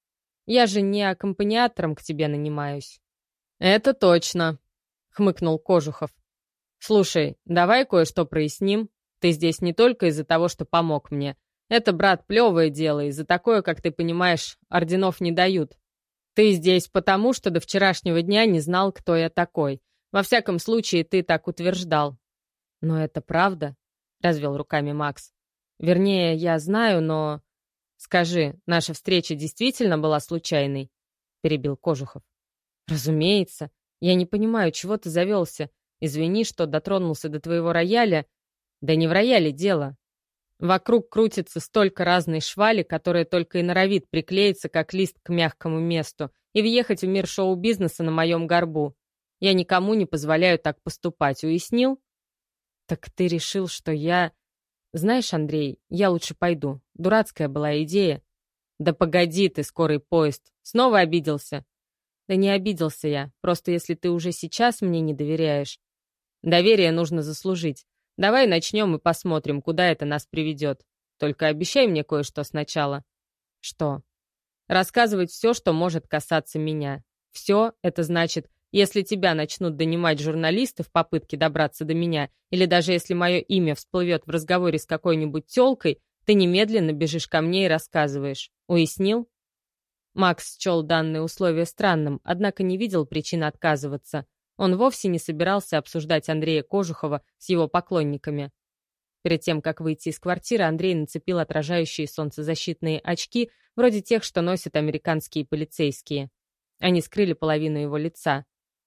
«Я же не аккомпаниатором к тебе нанимаюсь». «Это точно», — хмыкнул Кожухов. «Слушай, давай кое-что проясним. Ты здесь не только из-за того, что помог мне. Это, брат, плевое дело, и за такое, как ты понимаешь, орденов не дают. Ты здесь потому, что до вчерашнего дня не знал, кто я такой. Во всяком случае, ты так утверждал». «Но это правда?» — развел руками Макс. «Вернее, я знаю, но...» «Скажи, наша встреча действительно была случайной?» — перебил Кожухов. «Разумеется. Я не понимаю, чего ты завелся. Извини, что дотронулся до твоего рояля». «Да не в рояле дело. Вокруг крутится столько разной швали, которая только и норовит приклеиться, как лист к мягкому месту, и въехать в мир шоу-бизнеса на моем горбу. Я никому не позволяю так поступать, уяснил?» «Так ты решил, что я...» «Знаешь, Андрей, я лучше пойду. Дурацкая была идея». «Да погоди ты, скорый поезд. Снова обиделся?» «Да не обиделся я. Просто если ты уже сейчас мне не доверяешь...» «Доверие нужно заслужить. Давай начнем и посмотрим, куда это нас приведет. Только обещай мне кое-что сначала». «Что?» Рассказывать все, что может касаться меня. Все — это значит, если тебя начнут донимать журналисты в попытке добраться до меня, или даже если мое имя всплывет в разговоре с какой-нибудь тёлкой, ты немедленно бежишь ко мне и рассказываешь. Уяснил?» Макс счел данное условие странным, однако не видел причин отказываться. Он вовсе не собирался обсуждать Андрея Кожухова с его поклонниками. Перед тем, как выйти из квартиры, Андрей нацепил отражающие солнцезащитные очки, вроде тех, что носят американские полицейские. Они скрыли половину его лица.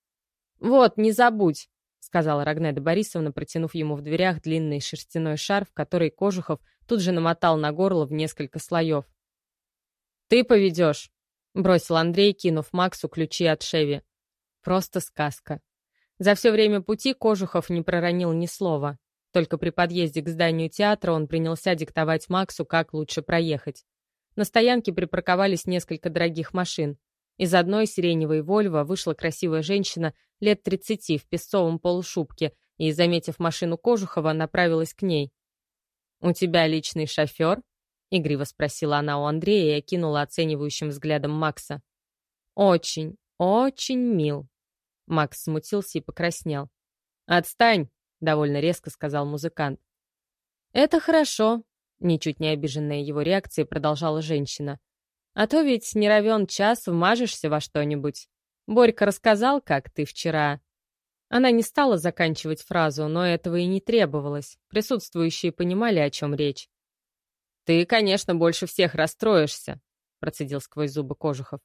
«Вот, не забудь», — сказала Рогнеда Борисовна, протянув ему в дверях длинный шерстяной шарф, который Кожухов тут же намотал на горло в несколько слоев. «Ты поведешь», — бросил Андрей, кинув Максу ключи от Шеви. Просто сказка. За все время пути Кожухов не проронил ни слова. Только при подъезде к зданию театра он принялся диктовать Максу, как лучше проехать. На стоянке припарковались несколько дорогих машин. Из одной сиреневой «Вольво» вышла красивая женщина лет тридцати в песцовом полушубке и, заметив машину Кожухова, направилась к ней. «У тебя личный шофер?» — игриво спросила она у Андрея и окинула оценивающим взглядом Макса. «Очень, очень мил». Макс смутился и покраснел. «Отстань!» — довольно резко сказал музыкант. «Это хорошо», — ничуть не обиженная его реакцией продолжала женщина. «А то ведь не равен час вмажешься во что-нибудь. Борька рассказал, как ты вчера...» Она не стала заканчивать фразу, но этого и не требовалось. Присутствующие понимали, о чем речь. «Ты, конечно, больше всех расстроишься», — процедил сквозь зубы Кожухов.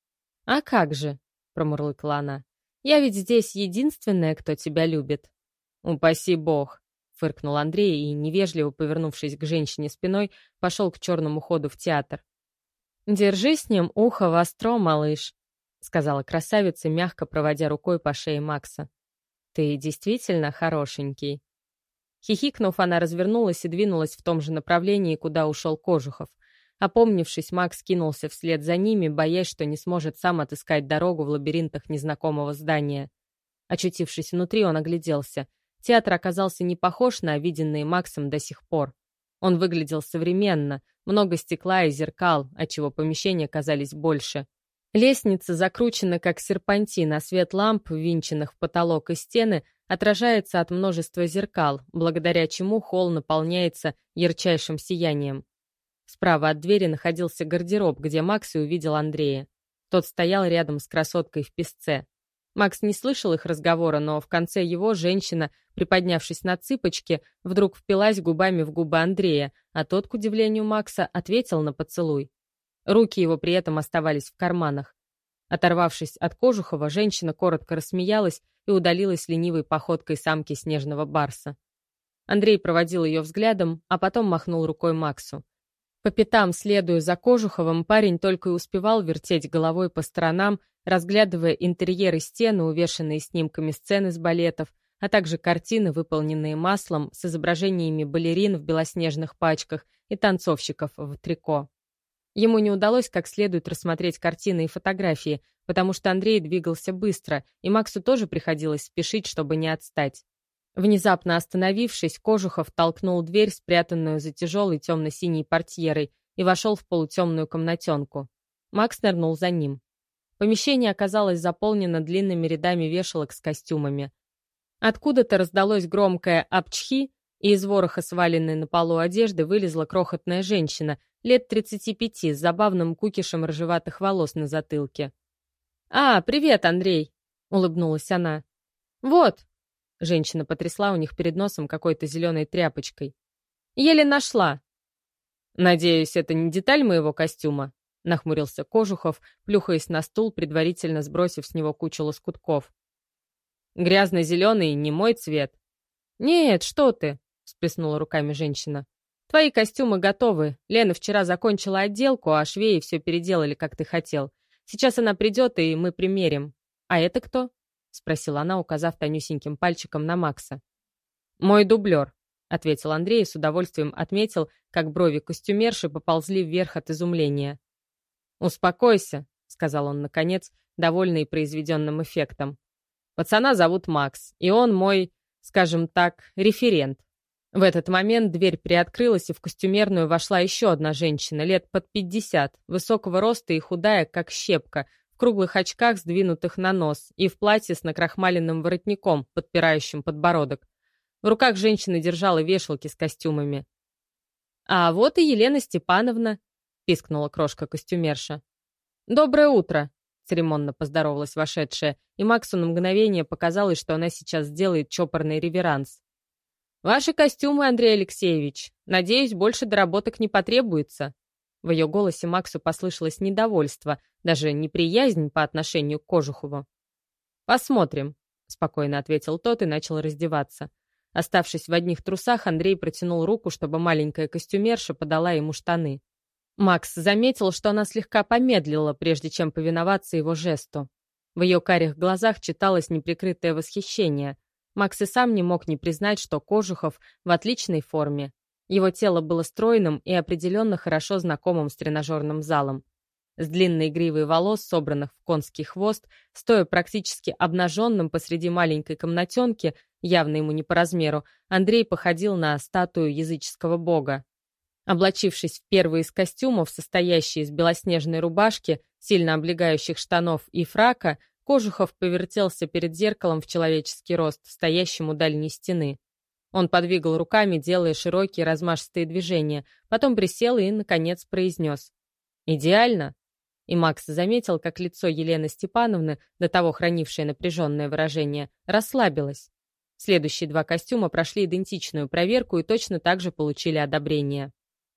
«А как же?» — промурлыкала она. «Я ведь здесь единственная, кто тебя любит». «Упаси бог», — фыркнул Андрей и, невежливо повернувшись к женщине спиной, пошел к черному ходу в театр. «Держи с ним ухо востро, малыш», — сказала красавица, мягко проводя рукой по шее Макса. «Ты действительно хорошенький». Хихикнув, она развернулась и двинулась в том же направлении, куда ушел Кожухов. Опомнившись, Макс кинулся вслед за ними, боясь, что не сможет сам отыскать дорогу в лабиринтах незнакомого здания. Очутившись внутри, он огляделся. Театр оказался не похож на виденные Максом до сих пор. Он выглядел современно, много стекла и зеркал, отчего помещения казались больше. Лестница закручена как серпантин, а свет ламп, ввинченных в потолок и стены, отражается от множества зеркал, благодаря чему холл наполняется ярчайшим сиянием. Справа от двери находился гардероб, где Макс и увидел Андрея. Тот стоял рядом с красоткой в песце. Макс не слышал их разговора, но в конце его женщина, приподнявшись на цыпочки, вдруг впилась губами в губы Андрея, а тот, к удивлению Макса, ответил на поцелуй. Руки его при этом оставались в карманах. Оторвавшись от Кожухова, женщина коротко рассмеялась и удалилась ленивой походкой самки снежного барса. Андрей проводил ее взглядом, а потом махнул рукой Максу. По пятам, следуя за Кожуховым, парень только и успевал вертеть головой по сторонам, разглядывая интерьеры стены, увешанные снимками сцен из балетов, а также картины, выполненные маслом, с изображениями балерин в белоснежных пачках и танцовщиков в трико. Ему не удалось как следует рассмотреть картины и фотографии, потому что Андрей двигался быстро, и Максу тоже приходилось спешить, чтобы не отстать. Внезапно остановившись, Кожухов толкнул дверь, спрятанную за тяжелой темно-синей портьерой, и вошел в полутемную комнатенку. Макс нырнул за ним. Помещение оказалось заполнено длинными рядами вешалок с костюмами. Откуда-то раздалось громкое «апчхи», и из вороха сваленной на полу одежды вылезла крохотная женщина, лет тридцати пяти, с забавным кукишем рыжеватых волос на затылке. «А, привет, Андрей!» — улыбнулась она. «Вот!» — женщина потрясла у них перед носом какой-то зеленой тряпочкой. «Еле нашла!» «Надеюсь, это не деталь моего костюма?» — нахмурился Кожухов, плюхаясь на стул, предварительно сбросив с него кучу лоскутков. «Грязно-зеленый — не мой цвет». «Нет, что ты!» — всплеснула руками женщина. «Твои костюмы готовы. Лена вчера закончила отделку, а швеи все переделали, как ты хотел. Сейчас она придет, и мы примерим. А это кто?» — спросила она, указав тонюсеньким пальчиком на Макса. «Мой дублер», — ответил Андрей и с удовольствием отметил, как брови костюмерши поползли вверх от изумления. «Успокойся», — сказал он наконец, довольный произведенным эффектом. «Пацана зовут Макс, и он мой, скажем так, референт. В этот момент дверь приоткрылась, и в костюмерную вошла еще одна женщина, лет под пятьдесят, высокого роста и худая, как щепка, в круглых очках, сдвинутых на нос, и в платье с накрахмаленным воротником, подпирающим подбородок. В руках женщина держала вешалки с костюмами. «А вот и Елена Степановна», — пискнула крошка-костюмерша. «Доброе утро», — церемонно поздоровалась вошедшая, и Максу на мгновение показалось, что она сейчас сделает чопорный реверанс. «Ваши костюмы, Андрей Алексеевич. Надеюсь, больше доработок не потребуется». В ее голосе Максу послышалось недовольство, даже неприязнь по отношению к Кожухову. «Посмотрим», — спокойно ответил тот и начал раздеваться. Оставшись в одних трусах, Андрей протянул руку, чтобы маленькая костюмерша подала ему штаны. Макс заметил, что она слегка помедлила, прежде чем повиноваться его жесту. В ее карих глазах читалось неприкрытое восхищение. Макс и сам не мог не признать, что Кожухов в отличной форме. Его тело было стройным и определенно хорошо знакомым с тренажерным залом. С длинной гривой волос, собранных в конский хвост, стоя практически обнаженным посреди маленькой комнатенки, явно ему не по размеру, Андрей походил на статую языческого бога. Облачившись в первый из костюмов, состоящий из белоснежной рубашки, сильно облегающих штанов и фрака, Кожухов повертелся перед зеркалом в человеческий рост, стоящим у дальней стены. Он подвигал руками, делая широкие размашистые движения, потом присел и, наконец, произнес: «Идеально!» И Макс заметил, как лицо Елены Степановны, до того хранившее напряженное выражение, расслабилось. Следующие два костюма прошли идентичную проверку и точно так же получили одобрение.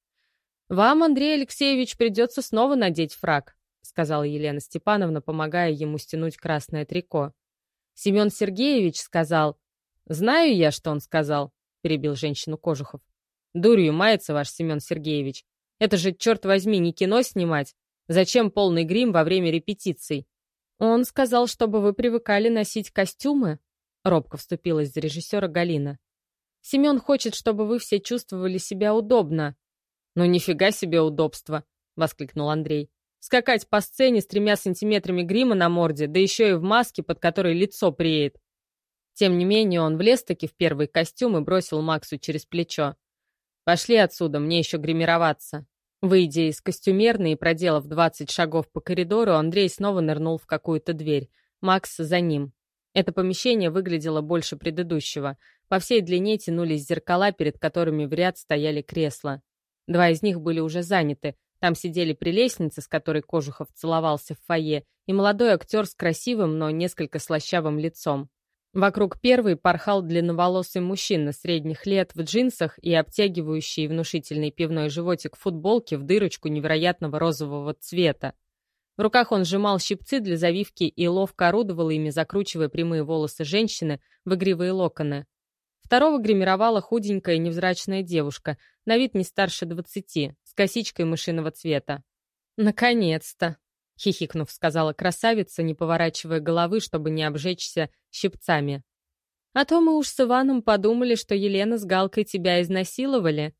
«Вам, Андрей Алексеевич, придется снова надеть фрак», — сказала Елена Степановна, помогая ему стянуть красное трико. Семен Сергеевич сказал... «Знаю я, что он сказал», — перебил женщину Кожухов. «Дурью мается ваш Семен Сергеевич. Это же, черт возьми, не кино снимать. Зачем полный грим во время репетиций?» «Он сказал, чтобы вы привыкали носить костюмы», — робко вступилась за режиссера Галина. «Семен хочет, чтобы вы все чувствовали себя удобно». «Ну нифига себе удобство», — воскликнул Андрей. «Скакать по сцене с тремя сантиметрами грима на морде, да еще и в маске, под которой лицо преет». Тем не менее, он влез-таки в первый костюм и бросил Максу через плечо. «Пошли отсюда, мне еще гримироваться». Выйдя из костюмерной и проделав двадцать шагов по коридору, Андрей снова нырнул в какую-то дверь. Макс за ним. Это помещение выглядело больше предыдущего. По всей длине тянулись зеркала, перед которыми в ряд стояли кресла. Два из них были уже заняты. Там сидели прелестницы, с которой Кожухов целовался в фойе, и молодой актер с красивым, но несколько слащавым лицом. Вокруг первой порхал длинноволосый мужчина средних лет в джинсах и обтягивающий внушительный пивной животик футболки в дырочку невероятного розового цвета. В руках он сжимал щипцы для завивки и ловко орудовал ими, закручивая прямые волосы женщины в игривые локоны. Второго гримировала худенькая невзрачная девушка, на вид не старше двадцати, с косичкой мышиного цвета. «Наконец-то!» — хихикнув, сказала красавица, не поворачивая головы, чтобы не обжечься щипцами. «А то мы уж с Иваном подумали, что Елена с Галкой тебя изнасиловали».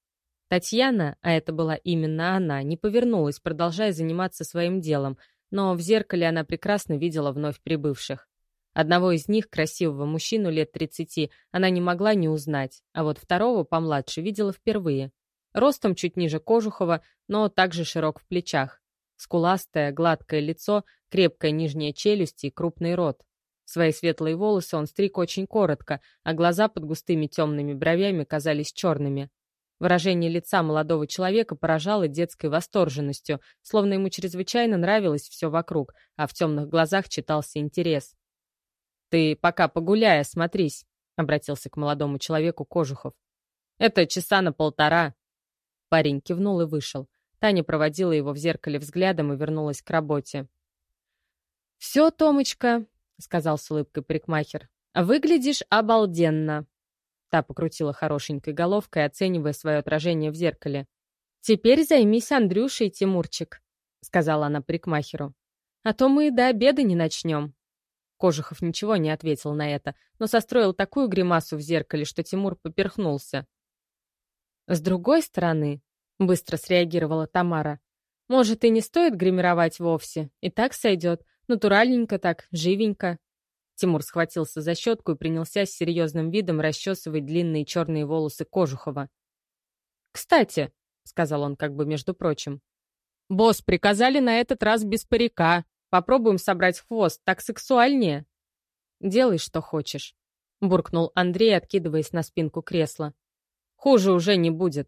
Татьяна, а это была именно она, не повернулась, продолжая заниматься своим делом, но в зеркале она прекрасно видела вновь прибывших. Одного из них, красивого мужчину лет тридцати, она не могла не узнать, а вот второго, помладше, видела впервые. Ростом чуть ниже Кожухова, но также широк в плечах. Скуластое, гладкое лицо, крепкая нижняя челюсть и крупный рот. Свои светлые волосы он стриг очень коротко, а глаза под густыми темными бровями казались черными. Выражение лица молодого человека поражало детской восторженностью, словно ему чрезвычайно нравилось все вокруг, а в темных глазах читался интерес. «Ты пока погуляй, осмотрись», — обратился к молодому человеку Кожухов. «Это часа на полтора». Парень кивнул и вышел. Таня проводила его в зеркале взглядом и вернулась к работе. «Все, Томочка», — сказал с улыбкой парикмахер, — «выглядишь обалденно». Та покрутила хорошенькой головкой, оценивая свое отражение в зеркале. «Теперь займись Андрюшей, Тимурчик», — сказала она парикмахеру. «А то мы и до обеда не начнем». Кожухов ничего не ответил на это, но состроил такую гримасу в зеркале, что Тимур поперхнулся. «С другой стороны», — быстро среагировала Тамара, «может, и не стоит гримировать вовсе, и так сойдет, натуральненько так, живенько». Тимур схватился за щетку и принялся с серьезным видом расчесывать длинные черные волосы Кожухова. «Кстати», — сказал он как бы между прочим, — «босс, приказали на этот раз без парика. Попробуем собрать хвост, так сексуальнее». «Делай, что хочешь», — буркнул Андрей, откидываясь на спинку кресла. «Хуже уже не будет».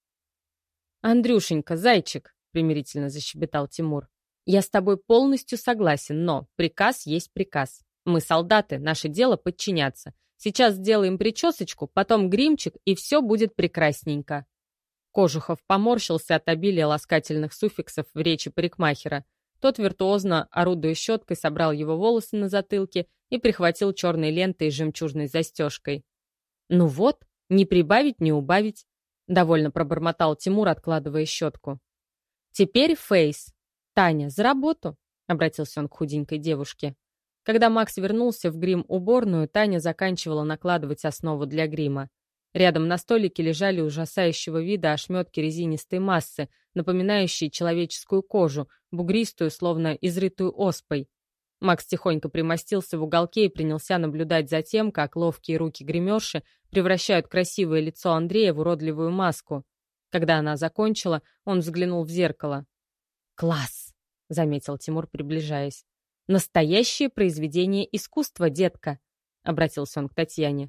«Андрюшенька, зайчик», — примирительно защебетал Тимур, — «я с тобой полностью согласен, но приказ есть приказ. Мы солдаты, наше дело подчиняться. Сейчас сделаем причесочку, потом гримчик, и все будет прекрасненько». Кожухов поморщился от обилия ласкательных суффиксов в речи парикмахера. Тот, виртуозно орудуя щеткой, собрал его волосы на затылке и прихватил черной лентой с жемчужной застежкой. «Ну вот, не прибавить, не убавить», — довольно пробормотал Тимур, откладывая щетку. «Теперь фейс. Таня, за работу», — обратился он к худенькой девушке. Когда Макс вернулся в грим-уборную, Таня заканчивала накладывать основу для грима. Рядом на столике лежали ужасающего вида ошметки резинистой массы, напоминающие человеческую кожу, бугристую, словно изрытую оспой. Макс тихонько примостился в уголке и принялся наблюдать за тем, как ловкие руки гримерши превращают красивое лицо Андрея в уродливую маску. Когда она закончила, он взглянул в зеркало. «Класс!» — заметил Тимур, приближаясь. «Настоящее произведение искусства, детка!» — обратился он к Татьяне.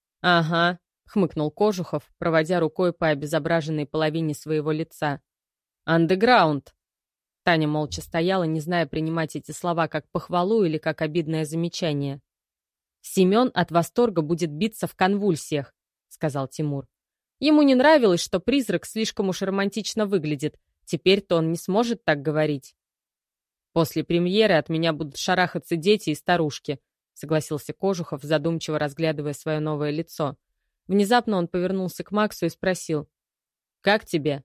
«Ага», — хмыкнул Кожухов, проводя рукой по обезображенной половине своего лица. «Андеграунд!» Таня молча стояла, не зная, принимать эти слова как похвалу или как обидное замечание. «Семен от восторга будет биться в конвульсиях», — сказал Тимур. Ему не нравилось, что призрак слишком уж романтично выглядит. Теперь-то он не сможет так говорить. «После премьеры от меня будут шарахаться дети и старушки», — согласился Кожухов, задумчиво разглядывая свое новое лицо. Внезапно он повернулся к Максу и спросил: «Как тебе?»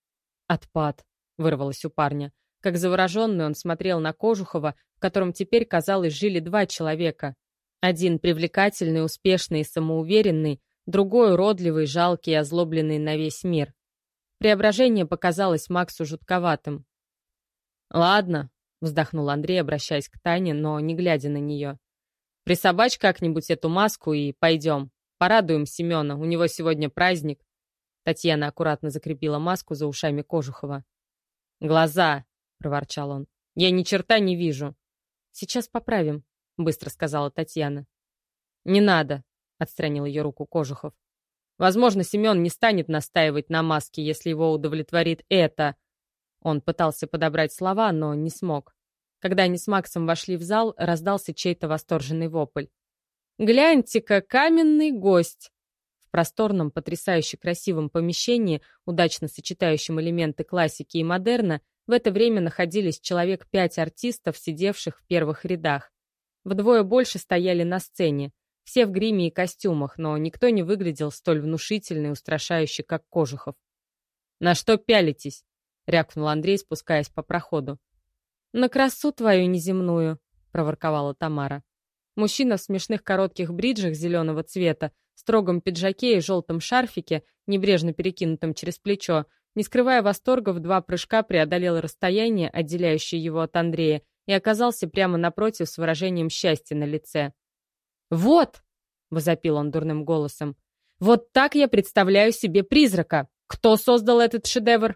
«Отпад», — вырвалось у парня. Как завороженный он смотрел на Кожухова, в котором теперь, казалось, жили два человека. Один привлекательный, успешный и самоуверенный, другой уродливый, жалкий и озлобленный на весь мир. Преображение показалось Максу жутковатым. «Ладно», — вздохнул Андрей, обращаясь к Тане, но не глядя на нее. «Присобачь как-нибудь эту маску и пойдем. Порадуем Семена, у него сегодня праздник». Татьяна аккуратно закрепила маску за ушами Кожухова. «Глаза!» — проворчал он. «Я ни черта не вижу». «Сейчас поправим», — быстро сказала Татьяна. «Не надо», — отстранил ее руку Кожухов. «Возможно, Семен не станет настаивать на маске, если его удовлетворит это». Он пытался подобрать слова, но не смог. Когда они с Максом вошли в зал, раздался чей-то восторженный вопль. «Гляньте-ка, каменный гость!» В просторном, потрясающе красивом помещении, удачно сочетающем элементы классики и модерна, в это время находились человек пять артистов, сидевших в первых рядах. Вдвое больше стояли на сцене, все в гриме и костюмах, но никто не выглядел столь внушительно и устрашающе, как Кожухов. «На что пялитесь?» — рявкнул Андрей, спускаясь по проходу. «На красу твою неземную», — проворковала Тамара. Мужчина в смешных коротких бриджах зеленого цвета, строгом пиджаке и желтом шарфике, небрежно перекинутом через плечо, не скрывая восторга, в два прыжка преодолел расстояние, отделяющее его от Андрея, и оказался прямо напротив с выражением счастья на лице. «Вот!» — возопил он дурным голосом. «Вот так я представляю себе призрака! Кто создал этот шедевр?»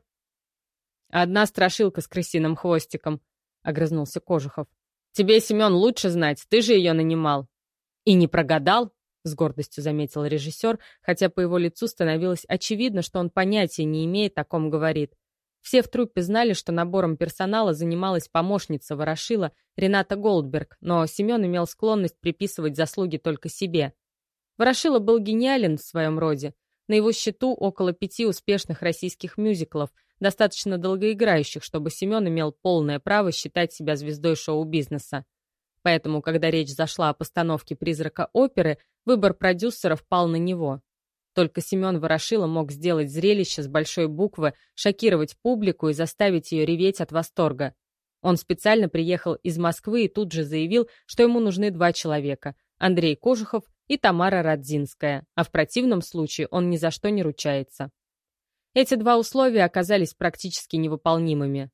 «Одна страшилка с крысиным хвостиком», — огрызнулся Кожухов. «Тебе, Семен, лучше знать, ты же ее нанимал». «И не прогадал?» — с гордостью заметил режиссер, хотя по его лицу становилось очевидно, что он понятия не имеет, о ком говорит. Все в труппе знали, что набором персонала занималась помощница Ворошила Рената Голдберг, но Семен имел склонность приписывать заслуги только себе. Ворошила был гениален в своем роде. На его счету около пяти успешных российских мюзиклов, достаточно долгоиграющих, чтобы Семен имел полное право считать себя звездой шоу-бизнеса. Поэтому, когда речь зашла о постановке «Призрака оперы», выбор продюсеров пал на него. Только Семен Ворошила мог сделать зрелище с большой буквы, шокировать публику и заставить ее реветь от восторга. Он специально приехал из Москвы и тут же заявил, что ему нужны два человека – Андрей Кожухов и Тамара Радзинская, а в противном случае он ни за что не ручается. Эти два условия оказались практически невыполнимыми.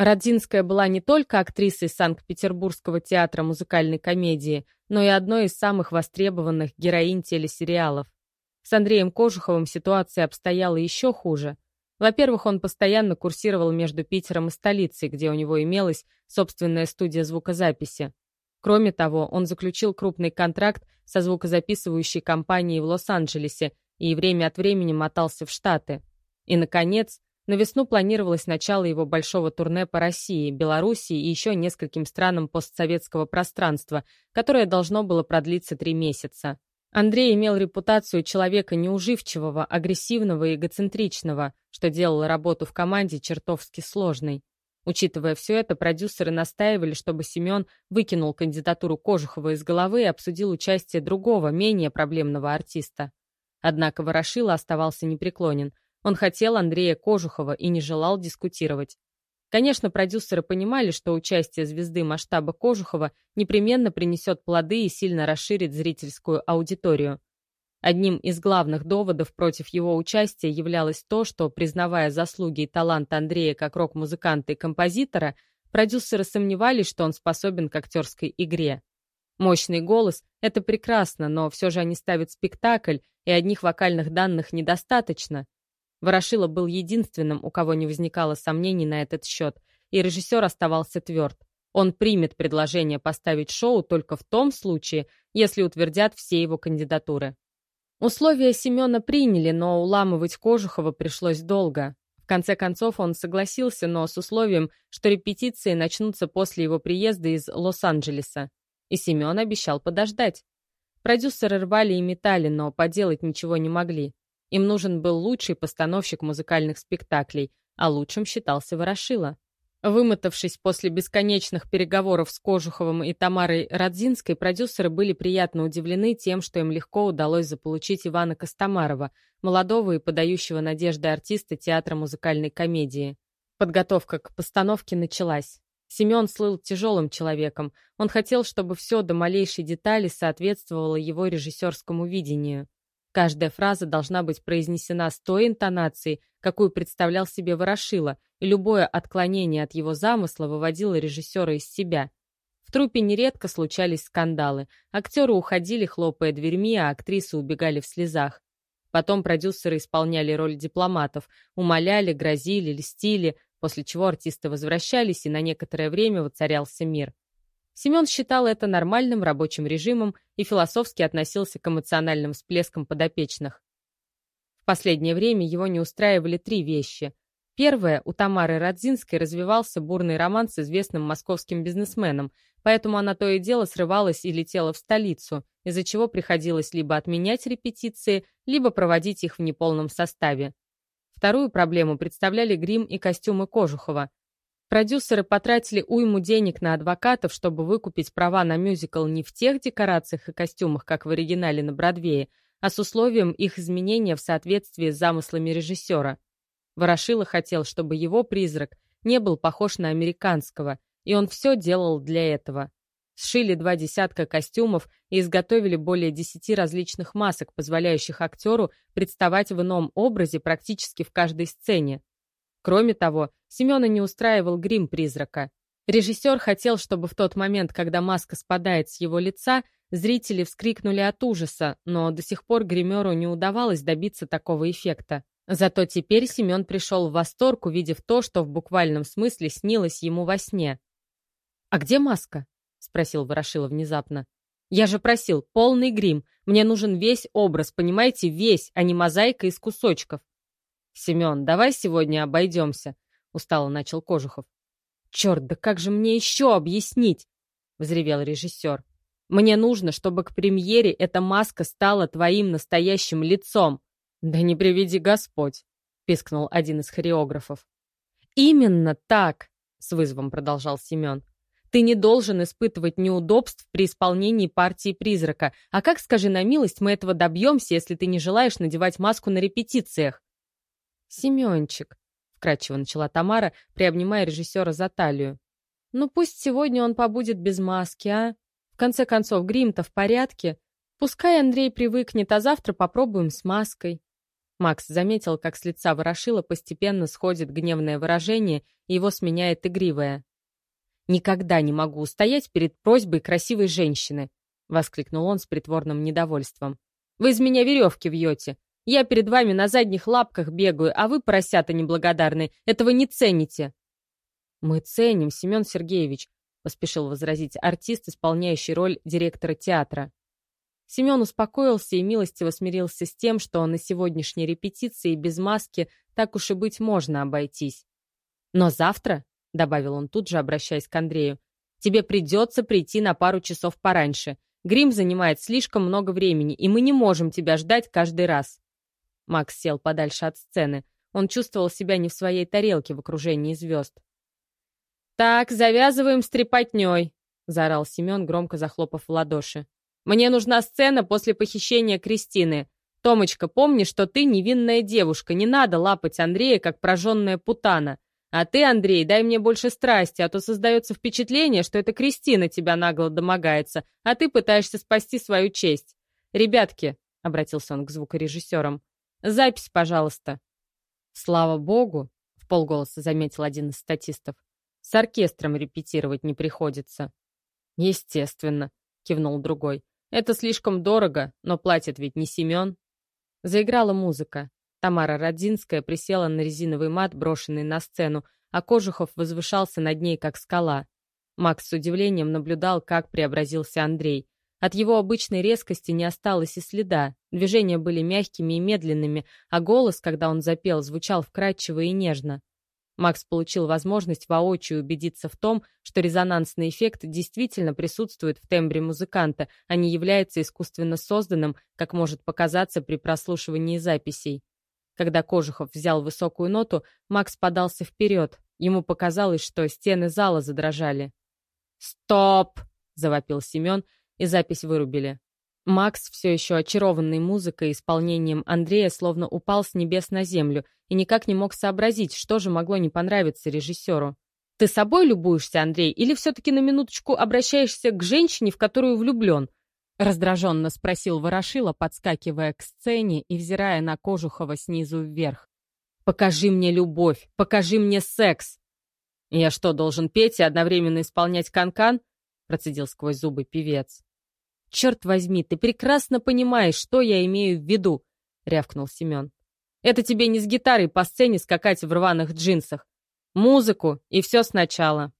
Радзинская была не только актрисой Санкт-Петербургского театра музыкальной комедии, но и одной из самых востребованных героинь телесериалов. С Андреем Кожуховым ситуация обстояла еще хуже. Во-первых, он постоянно курсировал между Питером и столицей, где у него имелась собственная студия звукозаписи. Кроме того, он заключил крупный контракт со звукозаписывающей компанией в Лос-Анджелесе и время от времени мотался в Штаты. И, наконец, на весну планировалось начало его большого турне по России, Белоруссии и еще нескольким странам постсоветского пространства, которое должно было продлиться три месяца. Андрей имел репутацию человека неуживчивого, агрессивного и эгоцентричного, что делало работу в команде чертовски сложной. Учитывая все это, продюсеры настаивали, чтобы Семен выкинул кандидатуру Кожухова из головы и обсудил участие другого, менее проблемного артиста. Однако Ворошилов оставался непреклонен. Он хотел Андрея Кожухова и не желал дискутировать. Конечно, продюсеры понимали, что участие звезды масштаба Кожухова непременно принесет плоды и сильно расширит зрительскую аудиторию. Одним из главных доводов против его участия являлось то, что, признавая заслуги и талант Андрея как рок-музыканта и композитора, продюсеры сомневались, что он способен к актерской игре. Мощный голос — это прекрасно, но все же они ставят спектакль, и одних вокальных данных недостаточно. Ворошилов был единственным, у кого не возникало сомнений на этот счет, и режиссер оставался тверд. Он примет предложение поставить шоу только в том случае, если утвердят все его кандидатуры. Условия Семена приняли, но уламывать Кожухова пришлось долго. В конце концов он согласился, но с условием, что репетиции начнутся после его приезда из Лос-Анджелеса. И Семен обещал подождать. Продюсеры рвали и метали, но поделать ничего не могли. Им нужен был лучший постановщик музыкальных спектаклей, а лучшим считался Ворошилов. Вымотавшись после бесконечных переговоров с Кожуховым и Тамарой Радзинской, продюсеры были приятно удивлены тем, что им легко удалось заполучить Ивана Костомарова, молодого и подающего надежды артиста театра музыкальной комедии. Подготовка к постановке началась. Семен слыл тяжелым человеком. Он хотел, чтобы все до малейшей детали соответствовало его режиссерскому видению. Каждая фраза должна быть произнесена с той интонацией, какую представлял себе Ворошилов, и любое отклонение от его замысла выводило режиссера из себя. В труппе нередко случались скандалы. Актеры уходили, хлопая дверьми, а актрисы убегали в слезах. Потом продюсеры исполняли роль дипломатов, умоляли, грозили, льстили, после чего артисты возвращались, и на некоторое время воцарялся мир. Семен считал это нормальным рабочим режимом и философски относился к эмоциональным всплескам подопечных. В последнее время его не устраивали три вещи. Первое, у Тамары Радзинской развивался бурный роман с известным московским бизнесменом, поэтому она то и дело срывалась и летела в столицу, из-за чего приходилось либо отменять репетиции, либо проводить их в неполном составе. Вторую проблему представляли грим и костюмы Кожухова. Продюсеры потратили уйму денег на адвокатов, чтобы выкупить права на мюзикл не в тех декорациях и костюмах, как в оригинале на Бродвее, а с условием их изменения в соответствии с замыслами режиссера. Ворошилов хотел, чтобы его призрак не был похож на американского, и он все делал для этого. Сшили два десятка костюмов и изготовили более десяти различных масок, позволяющих актеру представать в ином образе практически в каждой сцене. Кроме того, Семена не устраивал грим призрака. Режиссер хотел, чтобы в тот момент, когда маска спадает с его лица, зрители вскрикнули от ужаса, но до сих пор гримеру не удавалось добиться такого эффекта. Зато теперь Семен пришел в восторг, увидев то, что в буквальном смысле снилось ему во сне. «А где маска?» — спросил Ворошилов внезапно. «Я же просил, полный грим. Мне нужен весь образ, понимаете, весь, а не мозаика из кусочков». «Семен, давай сегодня обойдемся», — устало начал Кожухов. «Черт, да как же мне еще объяснить?» — взревел режиссер. «Мне нужно, чтобы к премьере эта маска стала твоим настоящим лицом». «Да не приведи Господь», — пискнул один из хореографов. «Именно так», — с вызовом продолжал Семен. «Ты не должен испытывать неудобств при исполнении партии призрака. А как, скажи на милость, мы этого добьемся, если ты не желаешь надевать маску на репетициях?» «Семенчик», — вкратчиво начала Тамара, приобнимая режиссера за талию. «Ну пусть сегодня он побудет без маски, а? В конце концов, грим-то в порядке. Пускай Андрей привыкнет, а завтра попробуем с маской». Макс заметил, как с лица Ворошила постепенно сходит гневное выражение, и его сменяет игривое. «Никогда не могу устоять перед просьбой красивой женщины», — воскликнул он с притворным недовольством. «Вы из меня веревки вьете. Я перед вами на задних лапках бегаю, а вы, поросята неблагодарные, этого не цените». «Мы ценим, Семен Сергеевич», — поспешил возразить артист, исполняющий роль директора театра. Семен успокоился и милостиво смирился с тем, что на сегодняшней репетиции без маски так уж и быть можно обойтись. «Но завтра», — добавил он тут же, обращаясь к Андрею, «тебе придется прийти на пару часов пораньше. Грим занимает слишком много времени, и мы не можем тебя ждать каждый раз». Макс сел подальше от сцены. Он чувствовал себя не в своей тарелке в окружении звезд. «Так, завязываем с трепотней», — заорал Семен, громко захлопав в ладоши. «Мне нужна сцена после похищения Кристины. Томочка, помни, что ты невинная девушка, не надо лапать Андрея, как прожженная путана. А ты, Андрей, дай мне больше страсти, а то создается впечатление, что это Кристина тебя нагло домогается, а ты пытаешься спасти свою честь. Ребятки», — обратился он к звукорежиссерам, — «запись, пожалуйста». «Слава богу», — вполголоса заметил один из статистов, — «с оркестром репетировать не приходится». «Естественно», — кивнул другой. «Это слишком дорого, но платит ведь не Семен». Заиграла музыка. Тамара Родзинская присела на резиновый мат, брошенный на сцену, а Кожухов возвышался над ней, как скала. Макс с удивлением наблюдал, как преобразился Андрей. От его обычной резкости не осталось и следа. Движения были мягкими и медленными, а голос, когда он запел, звучал вкрадчиво и нежно. Макс получил возможность воочию убедиться в том, что резонансный эффект действительно присутствует в тембре музыканта, а не является искусственно созданным, как может показаться при прослушивании записей. Когда Кожухов взял высокую ноту, Макс подался вперед. Ему показалось, что стены зала задрожали. «Стоп!» — завопил Семен, и запись вырубили. Макс, все еще очарованный музыкой и исполнением Андрея, словно упал с небес на землю и никак не мог сообразить, что же могло не понравиться режиссеру. «Ты собой любуешься, Андрей, или все-таки на минуточку обращаешься к женщине, в которую влюблен?» Раздраженно спросил Ворошила, подскакивая к сцене и взирая на Кожухова снизу вверх. «Покажи мне любовь, покажи мне секс!» «Я что, должен петь и одновременно исполнять канкан?» процедил сквозь зубы певец. «Черт возьми, ты прекрасно понимаешь, что я имею в виду», — рявкнул Семен. «Это тебе не с гитарой по сцене скакать в рваных джинсах. Музыку и все сначала».